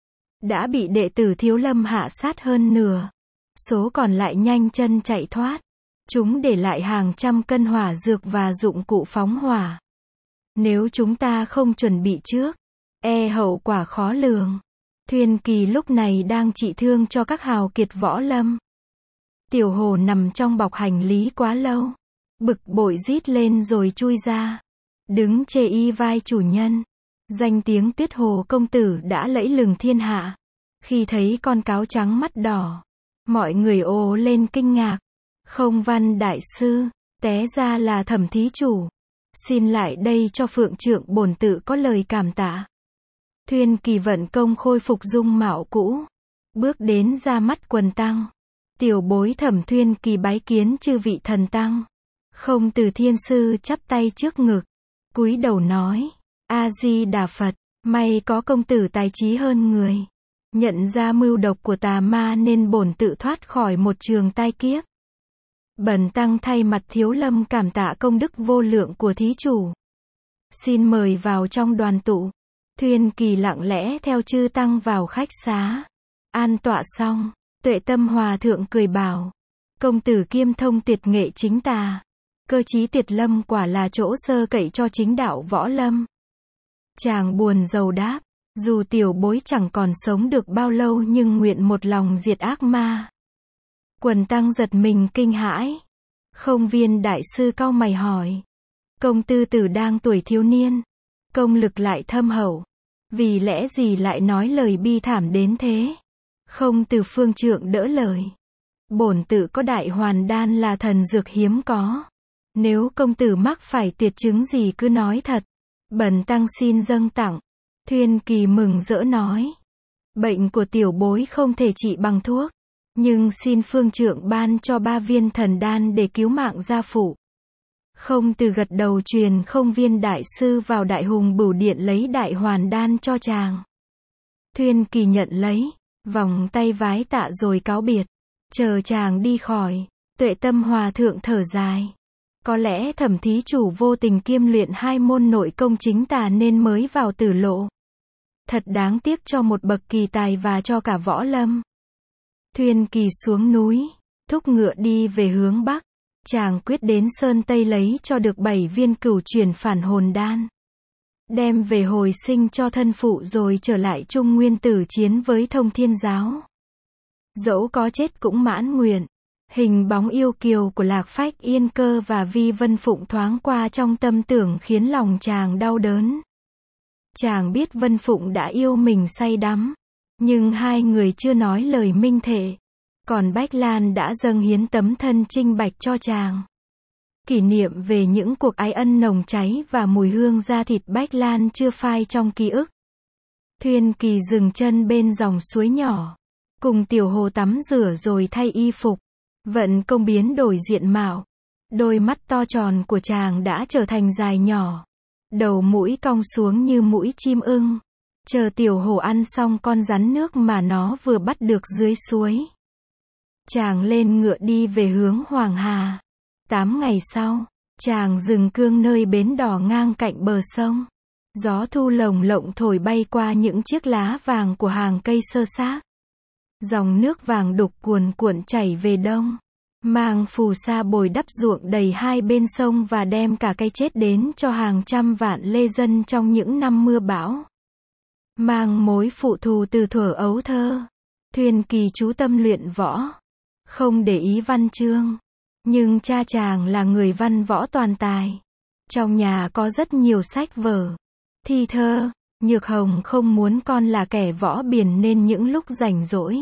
đã bị đệ tử Thiếu Lâm hạ sát hơn nửa. Số còn lại nhanh chân chạy thoát. Chúng để lại hàng trăm cân hỏa dược và dụng cụ phóng hỏa. Nếu chúng ta không chuẩn bị trước, hậu quả khó lường. Thuyên Kỳ lúc này đang trị thương cho các hào kiệt võ lâm. Tiểu Hồ nằm trong bọc hành lý quá lâu, bực bội rít lên rồi chui ra, đứng chê y vai chủ nhân. Danh tiếng Tuyết Hồ công tử đã lẫy lừng thiên hạ. Khi thấy con cáo trắng mắt đỏ, mọi người ồ lên kinh ngạc. Không Văn đại sư, té ra là Thẩm thí chủ. Xin lại đây cho Phượng Trượng bổn tự có lời cảm tạ. Thuyên Kỳ vận công khôi phục dung mạo cũ, bước đến ra mắt quần tăng. Tiểu bối Thẩm Thuyên Kỳ bái kiến chư vị thần tăng. Không Từ thiên sư chắp tay trước ngực, cúi đầu nói: A Di Đà Phật, may có công tử tài trí hơn người, nhận ra mưu độc của tà ma nên bổn tự thoát khỏi một trường tai kiếp. Bần tăng thay mặt Thiếu Lâm cảm tạ công đức vô lượng của thí chủ. Xin mời vào trong đoàn tụ. Thuyên Kỳ lặng lẽ theo chư tăng vào khách xá. An tọa xong, Tuệ Tâm hòa thượng cười bảo: công tử kiêm thông tuyệt nghệ chính tà, cơ trí tuyệt lâm, quả là chỗ sơ cậy cho chính đạo võ lâm. Chàng buồn rầu đáp: dù tiểu bối chẳng còn sống được bao lâu nhưng nguyện một lòng diệt ác ma. Quần tăng giật mình kinh hãi. Không Viên đại sư cau mày hỏi: công tư tử đang tuổi thiếu niên, công lực lại thâm hậu, vì lẽ gì lại nói lời bi thảm đến thế? Không Từ Phương Trượng đỡ lời: bổn tự có đại hoàn đan là thần dược hiếm có. Nếu công tử mắc phải tuyệt chứng gì cứ nói thật, bần tăng xin dâng tặng. Thuyên Kỳ mừng rỡ nói: bệnh của tiểu bối không thể trị bằng thuốc, nhưng xin Phương Trượng ban cho 3 viên thần đan để cứu mạng gia phụ. Không Từ gật đầu truyền Không Viên đại sư vào Đại Hùng Bửu Điện lấy đại hoàn đan cho chàng. Thuyên Kỳ nhận lấy, vòng tay vái tạ rồi cáo biệt. Chờ chàng đi khỏi, Tuệ Tâm hòa thượng thở dài: có lẽ Thẩm thí chủ vô tình kiêm luyện 2 môn nội công chính tà nên mới vào tử lộ. Thật đáng tiếc cho một bậc kỳ tài và cho cả võ lâm. Thuyên Kỳ xuống núi, thúc ngựa đi về hướng bắc. Chàng quyết đến Sơn Tây lấy cho được 7 viên cửu chuyển phản hồn đan, đem về hồi sinh cho thân phụ rồi trở lại Trung Nguyên tử chiến với Thông Thiên giáo. Dẫu có chết cũng mãn nguyện. Hình bóng yêu kiều của Lạc Phách Yên Cơ và Vi Vân Phụng thoáng qua trong tâm tưởng khiến lòng chàng đau đớn. Chàng biết Vân Phụng đã yêu mình say đắm, nhưng 2 người chưa nói lời minh thệ. Còn Bách Lan đã dâng hiến tấm thân trinh bạch cho chàng. Kỷ niệm về những cuộc ái ân nồng cháy và mùi hương da thịt Bách Lan chưa phai trong ký ức. Thuyên Kỳ dừng chân bên dòng suối nhỏ, cùng Tiểu Hồ tắm rửa rồi thay y phục. Vận công biến đổi diện mạo. Đôi mắt to tròn của chàng đã trở thành dài nhỏ, đầu mũi cong xuống như mũi chim ưng. Chờ Tiểu Hồ ăn xong con rắn nước mà nó vừa bắt được dưới suối, chàng lên ngựa đi về hướng Hoàng Hà. 8 ngày sau, chàng dừng cương nơi bến đò ngang cạnh bờ sông. Gió thu lồng lộng thổi bay qua những chiếc lá vàng của hàng cây xơ xác. Dòng nước vàng đục cuồn cuộn chảy về đông, mang phù sa bồi đắp ruộng đầy hai bên sông và đem cả cái chết đến cho hàng trăm vạn lê dân trong những năm mưa bão. Mang mối phụ thù từ thuở ấu thơ, Thuyền Kỳ chú tâm luyện võ, không để ý văn chương, nhưng cha chàng là người văn võ toàn tài. Trong nhà có rất nhiều sách vở, thi thơ. Nhược Hồng không muốn con là kẻ võ biền nên những lúc rảnh rỗi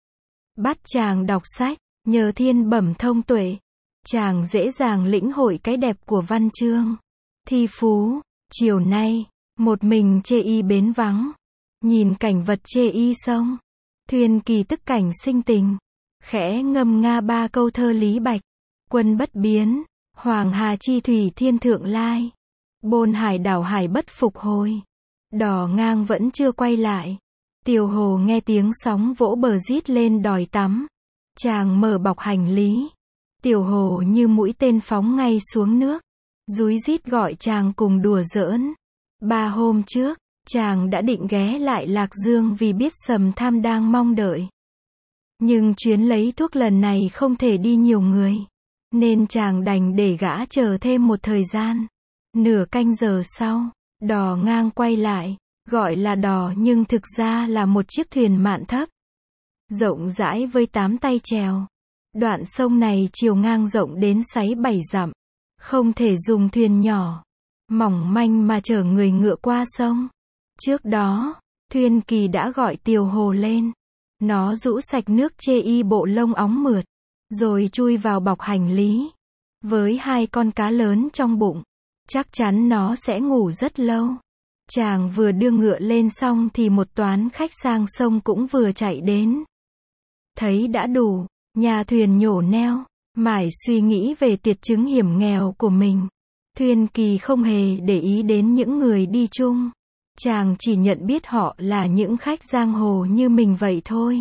bắt chàng đọc sách, nhờ thiên bẩm thông tuệ, chàng dễ dàng lĩnh hội cái đẹp của văn chương. Thi phú, chiều nay, một mình chê y bến vắng, nhìn cảnh vật chê y sông, Thuyền Kỳ tức cảnh sinh tình, khẽ ngâm nga ba câu thơ Lý Bạch: quân bất biến, hoàng hà chi thủy thiên thượng lai, bôn hải đảo hải bất phục hồi, đò ngang vẫn chưa quay lại. Tiểu Hồ nghe tiếng sóng vỗ bờ rít lên đòi tắm. Chàng mở bọc hành lý. Tiểu Hồ như mũi tên phóng ngay xuống nước. Dúi rít gọi chàng cùng đùa giỡn. 3 hôm trước, chàng đã định ghé lại Lạc Dương vì biết Sầm Tham đang mong đợi. Nhưng chuyến lấy thuốc lần này không thể đi nhiều người, nên chàng đành để gã chờ thêm một thời gian. Nửa canh giờ sau, đò ngang quay lại. Gọi là đò nhưng thực ra là một chiếc thuyền mạn thấp, rộng rãi với 8 tay chèo. Đoạn sông này chiều ngang rộng đến 6-7 dặm, không thể dùng thuyền nhỏ, mỏng manh mà chở người ngựa qua sông. Trước đó, Thuyền Kỳ đã gọi Tiểu Hồ lên. Nó rũ sạch nước chê y bộ lông óng mượt, rồi chui vào bọc hành lý. Với 2 con cá lớn trong bụng, chắc chắn nó sẽ ngủ rất lâu. Chàng vừa đưa ngựa lên xong thì một toán khách sang sông cũng vừa chạy đến. Thấy đã đủ, nhà thuyền nhổ neo, mải suy nghĩ về tiệt chứng hiểm nghèo của mình. Thuyền Kỳ không hề để ý đến những người đi chung. Chàng chỉ nhận biết họ là những khách giang hồ như mình vậy thôi.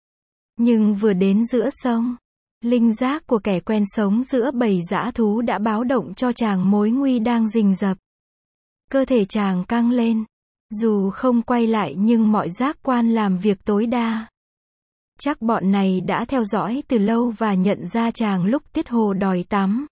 Nhưng vừa đến giữa sông, linh giác của kẻ quen sống giữa bầy dã thú đã báo động cho chàng mối nguy đang rình rập. Cơ thể chàng căng lên. Dù không quay lại nhưng mọi giác quan làm việc tối đa. Chắc bọn này đã theo dõi từ lâu và nhận ra chàng lúc Tiết Hồ đòi tắm.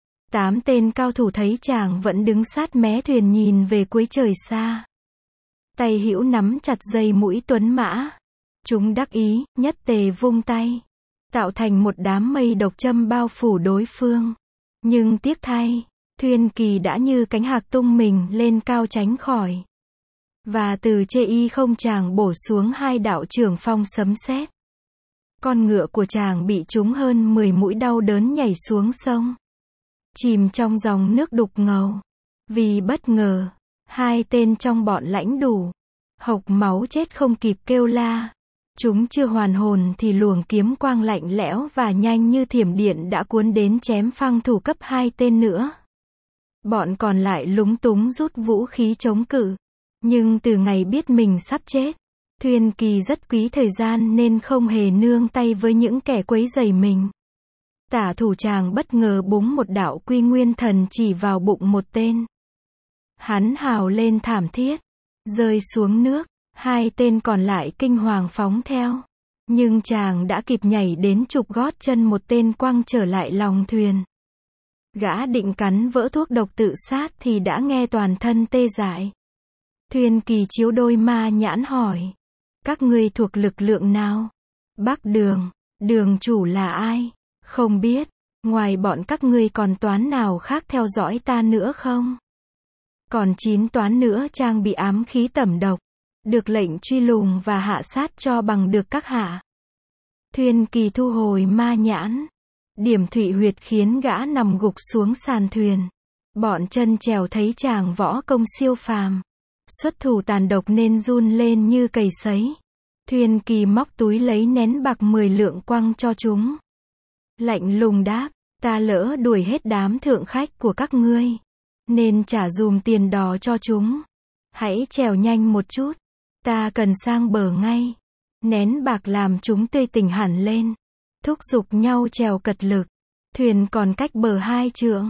8 tên cao thủ thấy chàng vẫn đứng sát mé thuyền nhìn về cuối trời xa. Tay hữu nắm chặt dây mũi tuấn mã. Chúng đắc ý, nhất tề vung tay, tạo thành một đám mây độc châm bao phủ đối phương. Nhưng tiếc thay, Thuyền Kỳ đã như cánh hạc tung mình lên cao tránh khỏi. Và từ chê y không chàng bổ xuống 2 đạo trưởng phong sấm sét. Con ngựa của chàng bị trúng hơn 10 mũi đau đớn nhảy xuống sông, chìm trong dòng nước đục ngầu. Vì bất ngờ, 2 tên trong bọn lãnh đủ hộc máu chết không kịp kêu la. Chúng chưa hoàn hồn thì luồng kiếm quang lạnh lẽo và nhanh như thiểm điện đã cuốn đến chém phăng thủ cấp 2 tên nữa. Bọn còn lại lúng túng rút vũ khí chống cự. Nhưng từ ngày biết mình sắp chết, Thuyền Kỳ rất quý thời gian nên không hề nương tay với những kẻ quấy rầy mình. Tả thủ chàng bất ngờ búng một đạo quy nguyên thần chỉ vào bụng một tên. Hắn hào lên thảm thiết, rơi xuống nước. 2 tên còn lại kinh hoàng phóng theo. Nhưng chàng đã kịp nhảy đến chụp gót chân một tên quăng trở lại lòng thuyền. Gã định cắn vỡ thuốc độc tự sát thì đã nghe toàn thân tê dại. Thuyền Kỳ chiếu đôi ma nhãn hỏi: các ngươi thuộc lực lượng nào? Bắc Đường, đường chủ là ai? Không biết. Ngoài bọn các ngươi còn toán nào khác theo dõi ta nữa không? Còn 9 toán nữa trang bị ám khí tẩm độc, được lệnh truy lùng và hạ sát cho bằng được các hạ. Thuyền Kỳ thu hồi ma nhãn, điểm thủy huyệt khiến gã nằm gục xuống sàn thuyền. Bọn chân chèo thấy chàng võ công siêu phàm, xuất thủ tàn độc nên run lên như cầy sấy. Thuyền Kỳ móc túi lấy nén bạc 10 lượng quăng cho chúng. Lạnh lùng đáp: ta lỡ đuổi hết đám thượng khách của các ngươi, nên trả dùm tiền đò cho chúng. Hãy chèo nhanh một chút, ta cần sang bờ ngay. Nén bạc làm chúng tươi tỉnh hẳn lên, thúc giục nhau chèo cật lực. Thuyền còn cách bờ 2 trượng.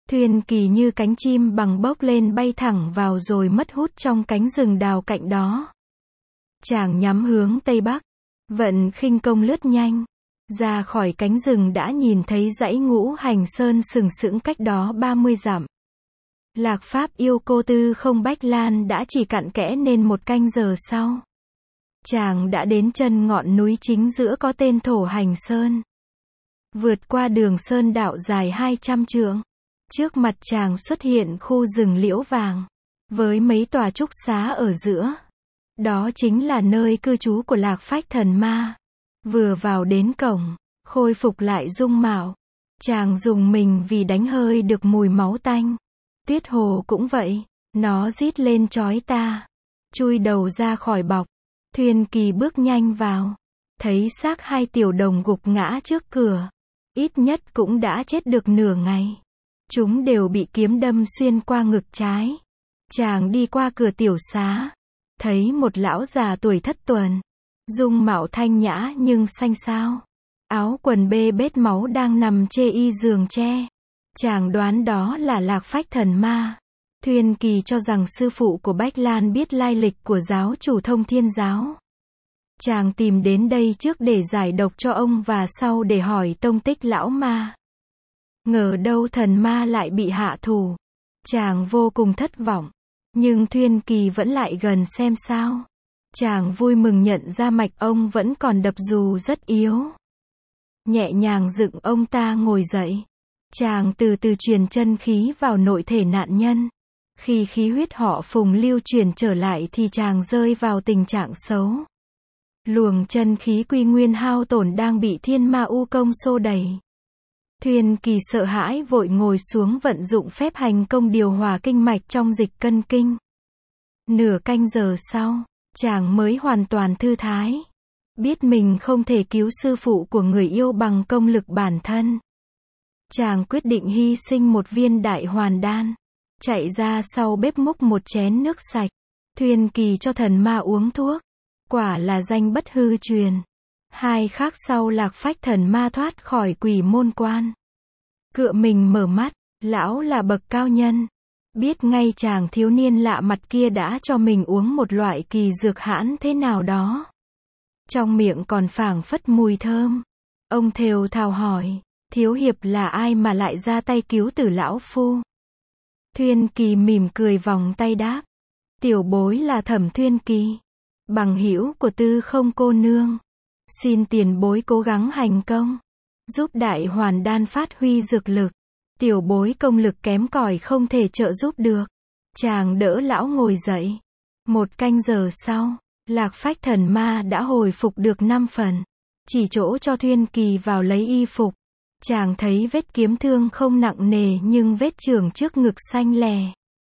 Thuyền Kỳ như cánh chim bằng bốc lên bay thẳng vào rồi mất hút trong cánh rừng đào cạnh đó. Chàng nhắm hướng Tây Bắc, vận khinh công lướt nhanh, ra khỏi cánh rừng đã nhìn thấy dãy Ngũ Hành Sơn sừng sững cách đó 30 dặm. Lạc Pháp yêu cô Tư Không Bách Lan đã chỉ cặn kẽ nên 1 canh giờ sau. Chàng đã đến chân ngọn núi chính giữa có tên Thổ Hành Sơn. Vượt qua đường sơn đạo dài 200 trượng. Trước mặt chàng xuất hiện khu rừng liễu vàng, với mấy tòa trúc xá ở giữa. Đó chính là nơi cư trú của Lạc Phách Thần Ma. Vừa vào đến cổng, khôi phục lại dung mạo. Chàng rùng mình vì đánh hơi được mùi máu tanh. Tuyết hồ cũng vậy, nó rít lên chói ta. Chui đầu ra khỏi bọc. Thuyền Kỳ bước nhanh vào, thấy xác 2 tiểu đồng gục ngã trước cửa. Ít nhất cũng đã chết được nửa ngày. Chúng đều bị kiếm đâm xuyên qua ngực trái. Chàng đi qua cửa tiểu xá, thấy một lão già tuổi thất tuần, dung mạo thanh nhã nhưng xanh xao, áo quần bê bết máu đang nằm chê y giường tre. Chàng đoán đó là Lạc Phách Thần Ma. Thuyền Kỳ cho rằng sư phụ của Bách Lan biết lai lịch của giáo chủ Thông Thiên Giáo. Chàng tìm đến đây trước để giải độc cho ông và sau để hỏi tông tích lão ma. Ngờ đâu thần ma lại bị hạ thủ. Chàng vô cùng thất vọng. Nhưng Thuyền Kỳ vẫn lại gần xem sao. Chàng vui mừng nhận ra mạch ông vẫn còn đập dù rất yếu. Nhẹ nhàng dựng ông ta ngồi dậy. Chàng từ từ truyền chân khí vào nội thể nạn nhân. Khi khí huyết họ Phùng lưu chuyển trở lại thì chàng rơi vào tình trạng xấu. Luồng chân khí quy nguyên hao tổn đang bị thiên ma u công xô đẩy. Thuyền Kỳ sợ hãi vội ngồi xuống vận dụng phép hành công điều hòa kinh mạch trong dịch cân kinh. Nửa canh giờ sau, chàng mới hoàn toàn thư thái. Biết mình không thể cứu sư phụ của người yêu bằng công lực bản thân. Chàng quyết định hy sinh 1 viên đại hoàn đan. Chạy ra sau bếp múc 1 chén nước sạch. Thuyền Kỳ cho thần ma uống thuốc. Quả là danh bất hư truyền. 2 khắc sau Lạc Phách Thần Ma thoát khỏi quỷ môn quan. Cựa mình mở mắt, lão là bậc cao nhân. Biết ngay chàng thiếu niên lạ mặt kia đã cho mình uống một loại kỳ dược hãn thế nào đó. Trong miệng còn phảng phất mùi thơm. Ông thều thào hỏi, thiếu hiệp là ai mà lại ra tay cứu tử lão phu? Thuyền Kỳ mỉm cười vòng tay đáp, tiểu bối là Thẩm Thuyền Kỳ, bằng hữu của Tư Không cô nương. Xin tiền bối cố gắng hành công, giúp đại hoàn đan phát huy dược lực. Tiểu bối công lực kém cỏi không thể trợ giúp được. Chàng đỡ lão ngồi dậy. 1 canh giờ sau, Lạc Phách Thần Ma đã hồi phục được 5 phần. Chỉ chỗ cho Thuyền Kỳ vào lấy y phục. Chàng thấy vết kiếm thương không nặng nề nhưng vết chưởng trước ngực xanh lè.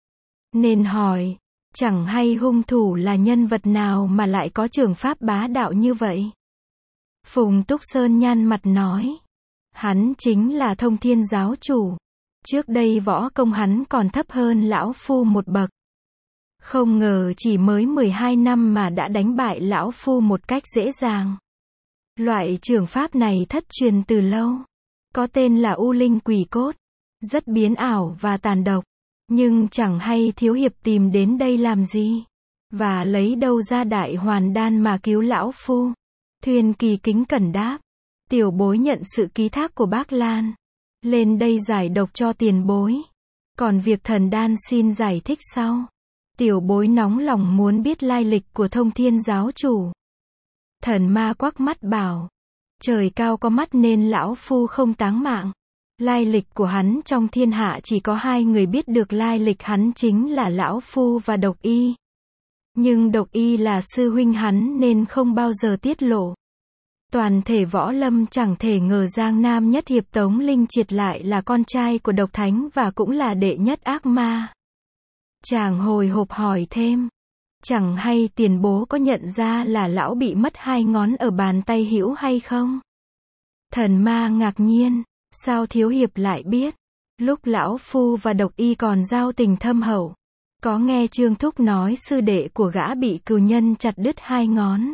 Nên hỏi, chẳng hay hung thủ là nhân vật nào mà lại có trường pháp bá đạo như vậy? Phùng Túc Sơn nhăn mặt nói, hắn chính là Thông Thiên giáo chủ. Trước đây võ công hắn còn thấp hơn lão phu 1 bậc. Không ngờ chỉ mới 12 năm mà đã đánh bại lão phu một cách dễ dàng. Loại trường pháp này thất truyền từ lâu. Có tên là U Linh Quỷ Cốt. Rất biến ảo và tàn độc. Nhưng chẳng hay thiếu hiệp tìm đến đây làm gì? Và lấy đâu ra đại hoàn đan mà cứu lão phu? Thuyền Kỳ kính cẩn đáp. Tiểu bối nhận sự ký thác của bác Lan. Lên đây giải độc cho tiền bối. Còn việc thần đan xin giải thích sau. Tiểu bối nóng lòng muốn biết lai lịch của Thông Thiên giáo chủ. Thần ma quắc mắt bảo. Trời cao có mắt nên lão phu không táng mạng. Lai lịch của hắn trong thiên hạ chỉ có 2 người biết được lai lịch hắn chính là lão phu và Độc Y. Nhưng Độc Y là sư huynh hắn nên không bao giờ tiết lộ. Toàn thể võ lâm chẳng thể ngờ Giang Nam nhất hiệp Tống Linh Triệt lại là con trai của Độc Thánh và cũng là đệ nhất ác ma. Chàng hồi hộp hỏi thêm. Chẳng hay tiền bố có nhận ra là lão bị mất 2 ngón ở bàn tay hữu hay không? Thần ma ngạc nhiên. Sao thiếu hiệp lại biết? Lúc lão phu và Độc Y còn giao tình thâm hậu. Có nghe Trương Thúc nói sư đệ của gã bị cừu nhân chặt đứt 2 ngón.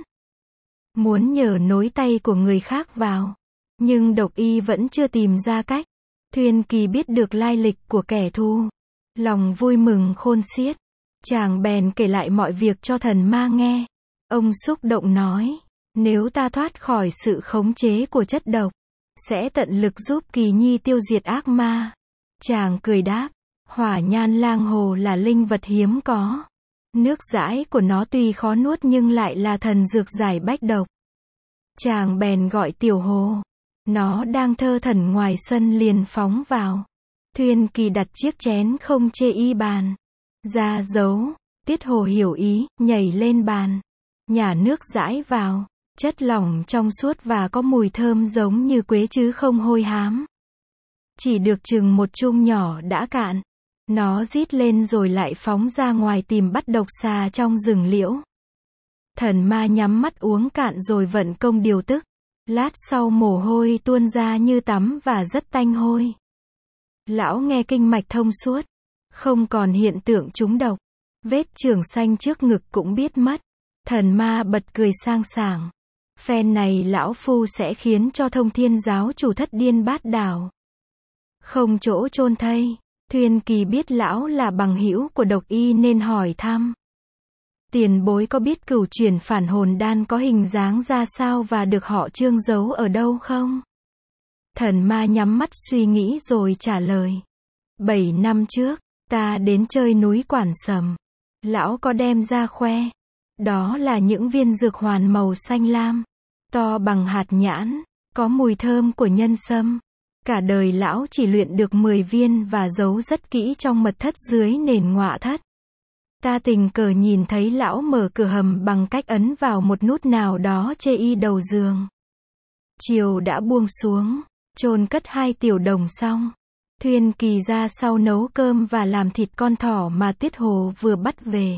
Muốn nhờ nối tay của người khác vào. Nhưng Độc Y vẫn chưa tìm ra cách. Thuyên Kỳ biết được lai lịch của kẻ thù. Lòng vui mừng khôn xiết. Chàng bèn kể lại mọi việc cho thần ma nghe. Ông xúc động nói, nếu ta thoát khỏi sự khống chế của chất độc, sẽ tận lực giúp Kỳ Nhi tiêu diệt ác ma. Chàng cười đáp, Hỏa Nhan Lang Hồ là linh vật hiếm có. Nước dãi của nó tuy khó nuốt nhưng lại là thần dược giải bách độc. Chàng bèn gọi Tiểu Hồ. Nó đang thơ thẩn ngoài sân liền phóng vào. Thuyên Kỳ đặt chiếc chén không chê y bàn ra giấu. Tiết Hồ hiểu ý, nhảy lên bàn, nhả nước dãi vào. Chất lỏng trong suốt và có mùi thơm giống như quế chứ không hôi hám. Chỉ được chừng một chung nhỏ đã cạn. Nó rít lên rồi lại phóng ra ngoài tìm bắt độc xà trong rừng liễu. Thần ma nhắm mắt uống cạn rồi vận công điều tức. Lát sau mồ hôi tuôn ra như tắm và rất tanh hôi. Lão nghe kinh mạch thông suốt, không còn hiện tượng trúng độc. Vết chưởng xanh trước ngực cũng biết mất. Thần ma bật cười sang sảng. Phen này lão phu sẽ khiến cho Thông Thiên giáo chủ thất điên bát đảo. Không chỗ chôn thây. Thuyên Kỳ biết lão là bằng hữu của độc y nên hỏi thăm. Tiền bối có biết cửu chuyển phản hồn đan có hình dáng ra sao và được họ Trương giấu ở đâu không? Thần ma nhắm mắt suy nghĩ rồi trả lời. 7 năm trước, ta đến chơi núi Quản Sầm. Lão có đem ra khoe. Đó là những viên dược hoàn màu xanh lam, to bằng hạt nhãn, có mùi thơm của nhân sâm. Cả đời lão chỉ luyện được 10 viên và giấu rất kỹ trong mật thất dưới nền ngọa thất. Ta tình cờ nhìn thấy lão mở cửa hầm bằng cách ấn vào một nút nào đó chê y đầu giường. Chiều đã buông xuống, chôn cất 2 tiểu đồng xong. Thuyên Kỳ ra sau nấu cơm và làm thịt con thỏ mà Tiết Hồ vừa bắt về.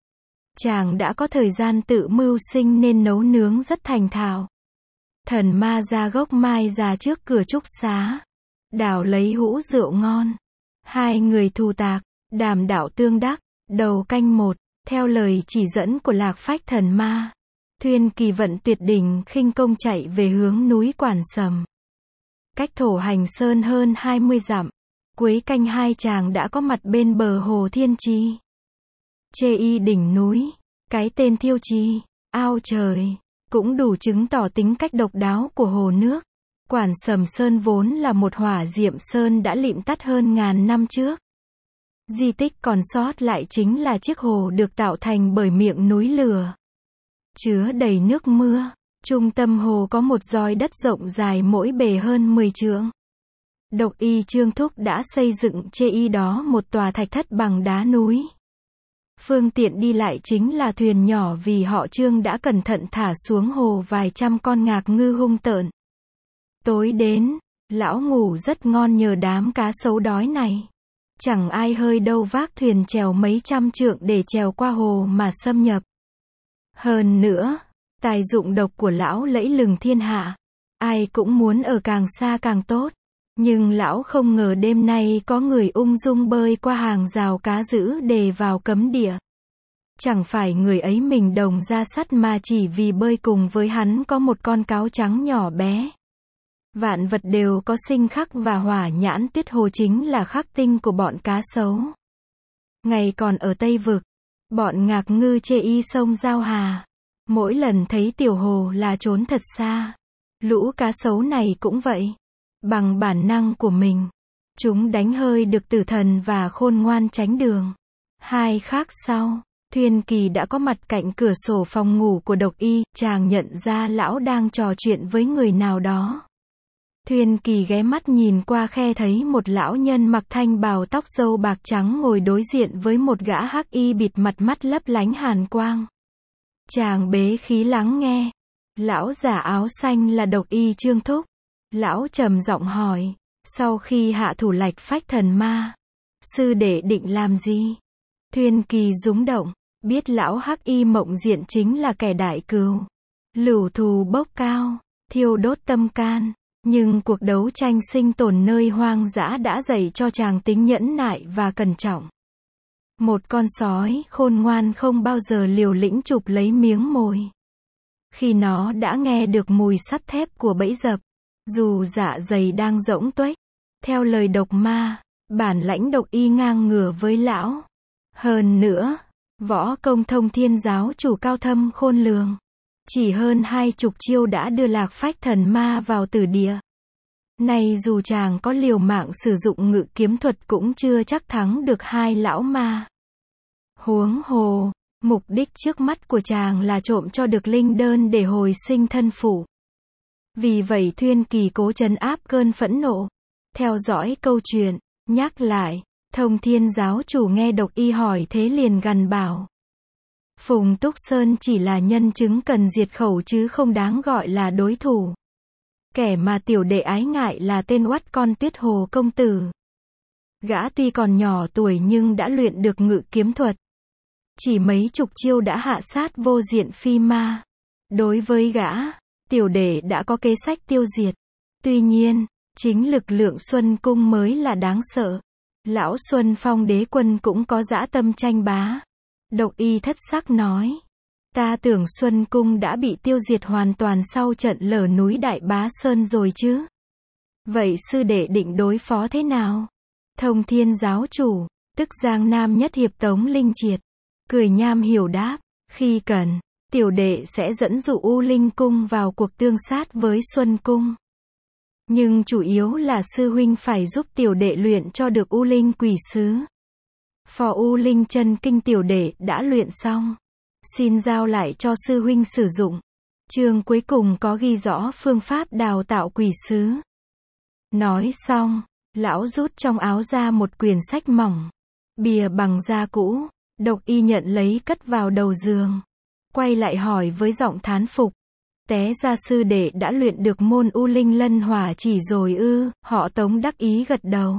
Chàng đã có thời gian tự mưu sinh nên nấu nướng rất thành thạo. Thần ma ra gốc mai già trước cửa trúc xá, đảo lấy hũ rượu ngon. 2 người thù tạc, đàm đạo tương đắc. Đầu canh 1, theo lời chỉ dẫn của Lạc Phách thần ma, Thuyên Kỳ vận tuyệt đỉnh khinh công chạy về hướng núi Quản Sầm. Cách Thổ Hành Sơn hơn 20 dặm, cuối canh 2 chàng đã có mặt bên bờ hồ Thiên Chi. Chê y đỉnh núi, cái tên Thiêu Chi, ao trời, cũng đủ chứng tỏ tính cách độc đáo của hồ nước. Quản Sầm Sơn vốn là một hỏa diệm sơn đã lịm tắt hơn ngàn năm trước. Di tích còn sót lại chính là chiếc hồ được tạo thành bởi miệng núi lửa, chứa đầy nước mưa. Trung tâm hồ có một roi đất rộng dài mỗi bề hơn 10 trượng. Độc y Trương Thúc đã xây dựng chê y đó một tòa thạch thất bằng đá núi. Phương tiện đi lại chính là thuyền nhỏ vì họ Trương đã cẩn thận thả xuống hồ vài trăm con ngạc ngư hung tợn. Tối đến, lão ngủ rất ngon nhờ đám cá sấu đói này. Chẳng ai hơi đâu vác thuyền chèo mấy trăm trượng để chèo qua hồ mà xâm nhập. Hơn nữa, tài dụng độc của lão lẫy lừng thiên hạ. Ai cũng muốn ở càng xa càng tốt. Nhưng lão không ngờ đêm nay có người ung dung bơi qua hàng rào cá giữ để vào cấm địa. Chẳng phải người ấy mình đồng ra sắt mà chỉ vì bơi cùng với hắn có một con cáo trắng nhỏ bé. Vạn vật đều có sinh khắc và hỏa nhãn. Tiết Hồ chính là khắc tinh của bọn cá sấu. Ngày còn ở Tây Vực, bọn ngạc ngư chê y sông Giao Hà. Mỗi lần thấy Tiểu Hồ là trốn thật xa. Lũ cá sấu này cũng vậy. Bằng bản năng của mình, chúng đánh hơi được tử thần và khôn ngoan tránh đường. 2 khắc sau, Thuyên Kỳ đã có mặt cạnh cửa sổ phòng ngủ của độc y. Chàng nhận ra lão đang trò chuyện với người nào đó. Thuyên Kỳ ghé mắt nhìn qua khe thấy một lão nhân mặc thanh bào tóc râu bạc trắng ngồi đối diện với một gã hắc y bịt mặt mắt lấp lánh hàn quang. Chàng bế khí lắng nghe. Lão giả áo xanh là độc y Trương Thúc. Lão trầm giọng hỏi, sau khi hạ thủ Lạch Phách thần ma, sư đệ định làm gì? Thuyên Kỳ rúng động, biết lão hắc y mộng diện chính là kẻ đại cừu. Lửu thù bốc cao, thiêu đốt tâm can. Nhưng cuộc đấu tranh sinh tồn nơi hoang dã đã dạy cho chàng tính nhẫn nại và cẩn trọng. Một con sói khôn ngoan không bao giờ liều lĩnh chụp lấy miếng mồi. Khi nó đã nghe được mùi sắt thép của bẫy dập, dù dạ dày đang rỗng tuếch, Theo lời độc ma, bản lãnh độc y ngang ngửa với lão. Hơn nữa, võ công thông thiên giáo chủ cao thâm khôn lường. Chỉ hơn 20 chiêu đã đưa Lạc Phách thần ma vào tử địa. Này dù chàng có liều mạng sử dụng ngự kiếm thuật cũng chưa chắc thắng được hai lão ma. Huống hồ, mục đích trước mắt của chàng là trộm cho được linh đơn để hồi sinh thân phụ. Vì vậy Thuyên Kỳ cố trấn áp cơn phẫn nộ. Theo dõi câu chuyện, nhắc lại, Thông Thiên giáo chủ nghe độc y hỏi thế liền gằn bảo. Phùng Túc Sơn chỉ là nhân chứng cần diệt khẩu chứ không đáng gọi là đối thủ. Kẻ mà tiểu đệ ái ngại là tên oắt con Tuyết Hồ công tử. Gã tuy còn nhỏ tuổi nhưng đã luyện được ngự kiếm thuật. Chỉ mấy chục chiêu đã hạ sát vô diện phi ma. Đối với gã, tiểu đệ đã có kế sách tiêu diệt. Tuy nhiên, chính lực lượng Xuân Cung mới là đáng sợ. Lão Xuân Phong đế quân cũng có dã tâm tranh bá. Độc y thất sắc nói. Ta tưởng Xuân Cung đã bị tiêu diệt hoàn toàn sau trận lở núi Đại Bá Sơn rồi chứ. Vậy sư đệ định đối phó thế nào? Thông Thiên giáo chủ, tức Giang Nam nhất hiệp Tống Linh Triệt, cười nham hiểu đáp, khi cần, tiểu đệ sẽ dẫn dụ U Linh Cung vào cuộc tương sát với Xuân Cung. Nhưng chủ yếu là sư huynh phải giúp tiểu đệ luyện cho được U Linh quỷ sứ. Phò U Linh chân kinh tiểu đệ đã luyện xong. Xin giao lại cho sư huynh sử dụng. Chương cuối cùng có ghi rõ phương pháp đào tạo quỷ sứ. Nói xong, lão rút trong áo ra một quyển sách mỏng, bìa bằng da cũ, độc y nhận lấy cất vào đầu giường. Quay lại hỏi với giọng thán phục. Té ra sư đệ đã luyện được môn U Linh Lân Hỏa chỉ rồi ư? Họ Tống đắc ý gật đầu.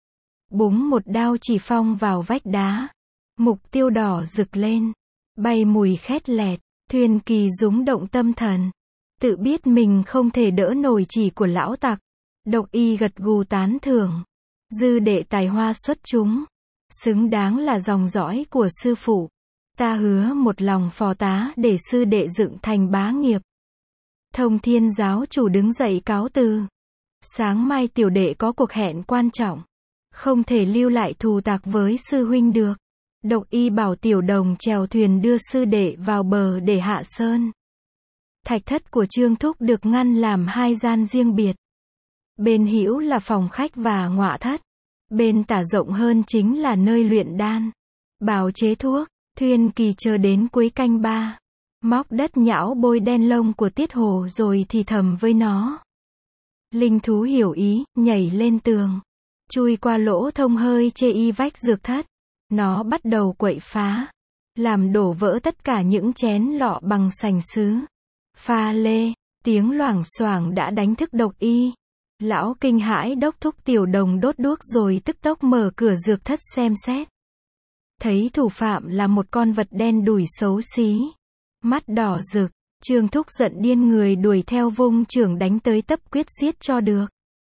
Búng một đao chỉ phong vào vách đá. Mục tiêu đỏ rực lên. Bay mùi khét lẹt. Thuyên Kỳ rúng động tâm thần. Tự biết mình không thể đỡ nổi chỉ của lão tặc. Độc y gật gù tán thưởng. Dư đệ tài hoa xuất chúng. Xứng đáng là dòng dõi của sư phụ. Ta hứa một lòng phò tá để sư đệ dựng thành bá nghiệp. Thông Thiên giáo chủ đứng dậy cáo từ. Sáng mai tiểu đệ có cuộc hẹn quan trọng. Không thể lưu lại thù tạc với sư huynh được. Độc y bảo tiểu đồng chèo thuyền đưa sư đệ vào bờ để hạ sơn. Thạch thất của Trương Thúc được ngăn làm hai gian riêng biệt. Bên hữu là phòng khách và ngọa thất. Bên tả rộng hơn chính là nơi luyện đan, bào chế thuốc. Thuyên Kỳ chờ đến cuối canh ba. Móc đất nhão bôi đen lông của Tiết Hồ rồi thì thầm với nó. Linh thú hiểu ý, nhảy lên tường. Chui qua lỗ thông hơi chê y vách dược thất. Nó bắt đầu quậy phá. Làm đổ vỡ tất cả những chén lọ bằng sành sứ. Pha lê, tiếng loảng xoảng đã đánh thức độc y. Lão kinh hãi đốc thúc tiểu đồng đốt đuốc rồi tức tốc mở cửa dược thất xem xét. Thấy thủ phạm là một con vật đen đủi xấu xí. Mắt đỏ rực, Trương Thúc giận điên người đuổi theo vung chưởng đánh tới tấp quyết giết cho được.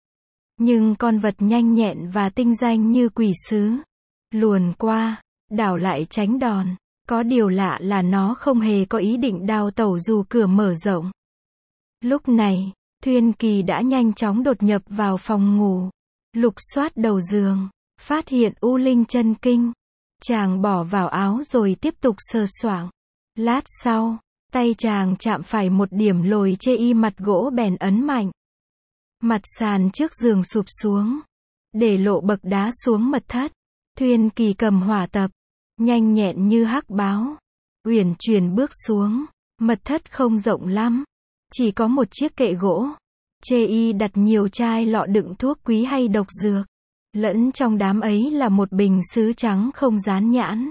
Nhưng con vật nhanh nhẹn và tinh danh như quỷ sứ. Luồn qua, đảo lại tránh đòn. Có điều lạ là nó không hề có ý định đào tẩu dù cửa mở rộng. Lúc này, Thuyên Kỳ đã nhanh chóng đột nhập vào phòng ngủ. Lục soát đầu giường, phát hiện U Linh chân kinh. Chàng bỏ vào áo rồi tiếp tục sờ soạng. Lát sau, tay chàng chạm phải một điểm lồi chê y mặt gỗ bèn ấn mạnh. Mặt sàn trước giường sụp xuống, để lộ bậc đá xuống mật thất. Thuyên Kỳ cầm hỏa tập, nhanh nhẹn như hắc báo, uyển chuyển bước xuống. Mật thất không rộng lắm, chỉ có một chiếc kệ gỗ. Chê y đặt nhiều chai lọ đựng thuốc quý hay độc dược. Lẫn trong đám ấy là một bình sứ trắng không dán nhãn.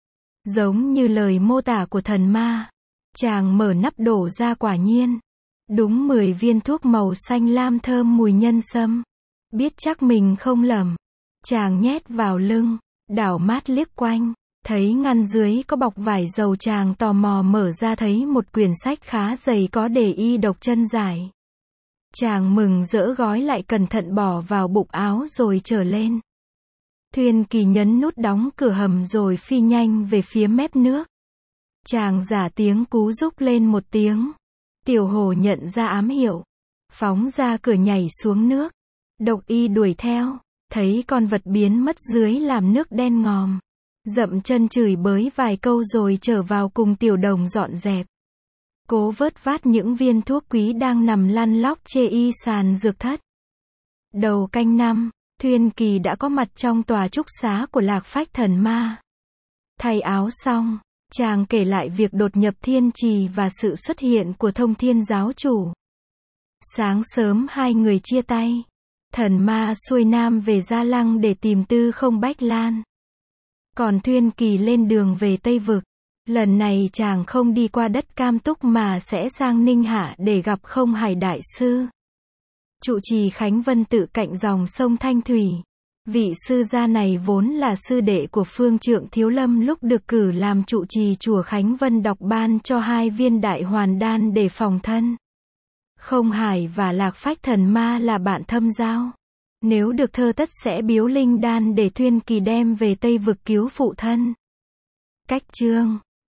Giống như lời mô tả của thần ma. Chàng mở nắp đổ ra quả nhiên. Đúng 10 viên thuốc màu xanh lam thơm mùi nhân sâm. Biết chắc mình không lầm. Chàng nhét vào lưng, đảo mắt liếc quanh. Thấy ngăn dưới có bọc vải dầu, chàng tò mò mở ra thấy một quyển sách khá dày có đề y độc chân giải. Chàng mừng rỡ gói lại cẩn thận bỏ vào bụng áo rồi trở lên. Thuyên Kỳ nhấn nút đóng cửa hầm rồi phi nhanh về phía mép nước. Chàng giả tiếng cú rúc lên một tiếng. Tiểu Hồ nhận ra ám hiệu, phóng ra cửa nhảy xuống nước. Độc y đuổi theo, thấy con vật biến mất dưới làm nước đen ngòm. Dậm chân chửi bới vài câu rồi trở vào cùng Tiểu Đồng dọn dẹp. Cố vớt vát những viên thuốc quý đang nằm lăn lóc chê y sàn dược thất. Đầu canh năm, Thuyên Kỳ đã có mặt trong tòa trúc xá của Lạc Phách Thần Ma. Thay áo xong, chàng kể lại việc đột nhập thiên trì và sự xuất hiện của Thông Thiên giáo chủ. Sáng sớm hai người chia tay. Thần Ma xuôi nam về Gia Lăng để tìm Tư Không Bách Lan. Còn Thuyên Kỳ lên đường về Tây Vực. Lần này chàng không đi qua đất Cam Túc mà sẽ sang Ninh Hạ để gặp Không Hải Đại Sư. Trụ trì Khánh Vân tự cạnh dòng sông Thanh Thủy. Vị sư gia này vốn là sư đệ của Phương Trượng Thiếu Lâm lúc được cử làm trụ trì chùa Khánh Vân đọc ban cho 2 viên đại hoàn đan để phòng thân. Không Hải và Lạc Phách Thần Ma là bạn thâm giao. Nếu được thơ tất sẽ biếu linh đan để Thuyên Kỳ đem về Tây Vực cứu phụ thân. Cách chương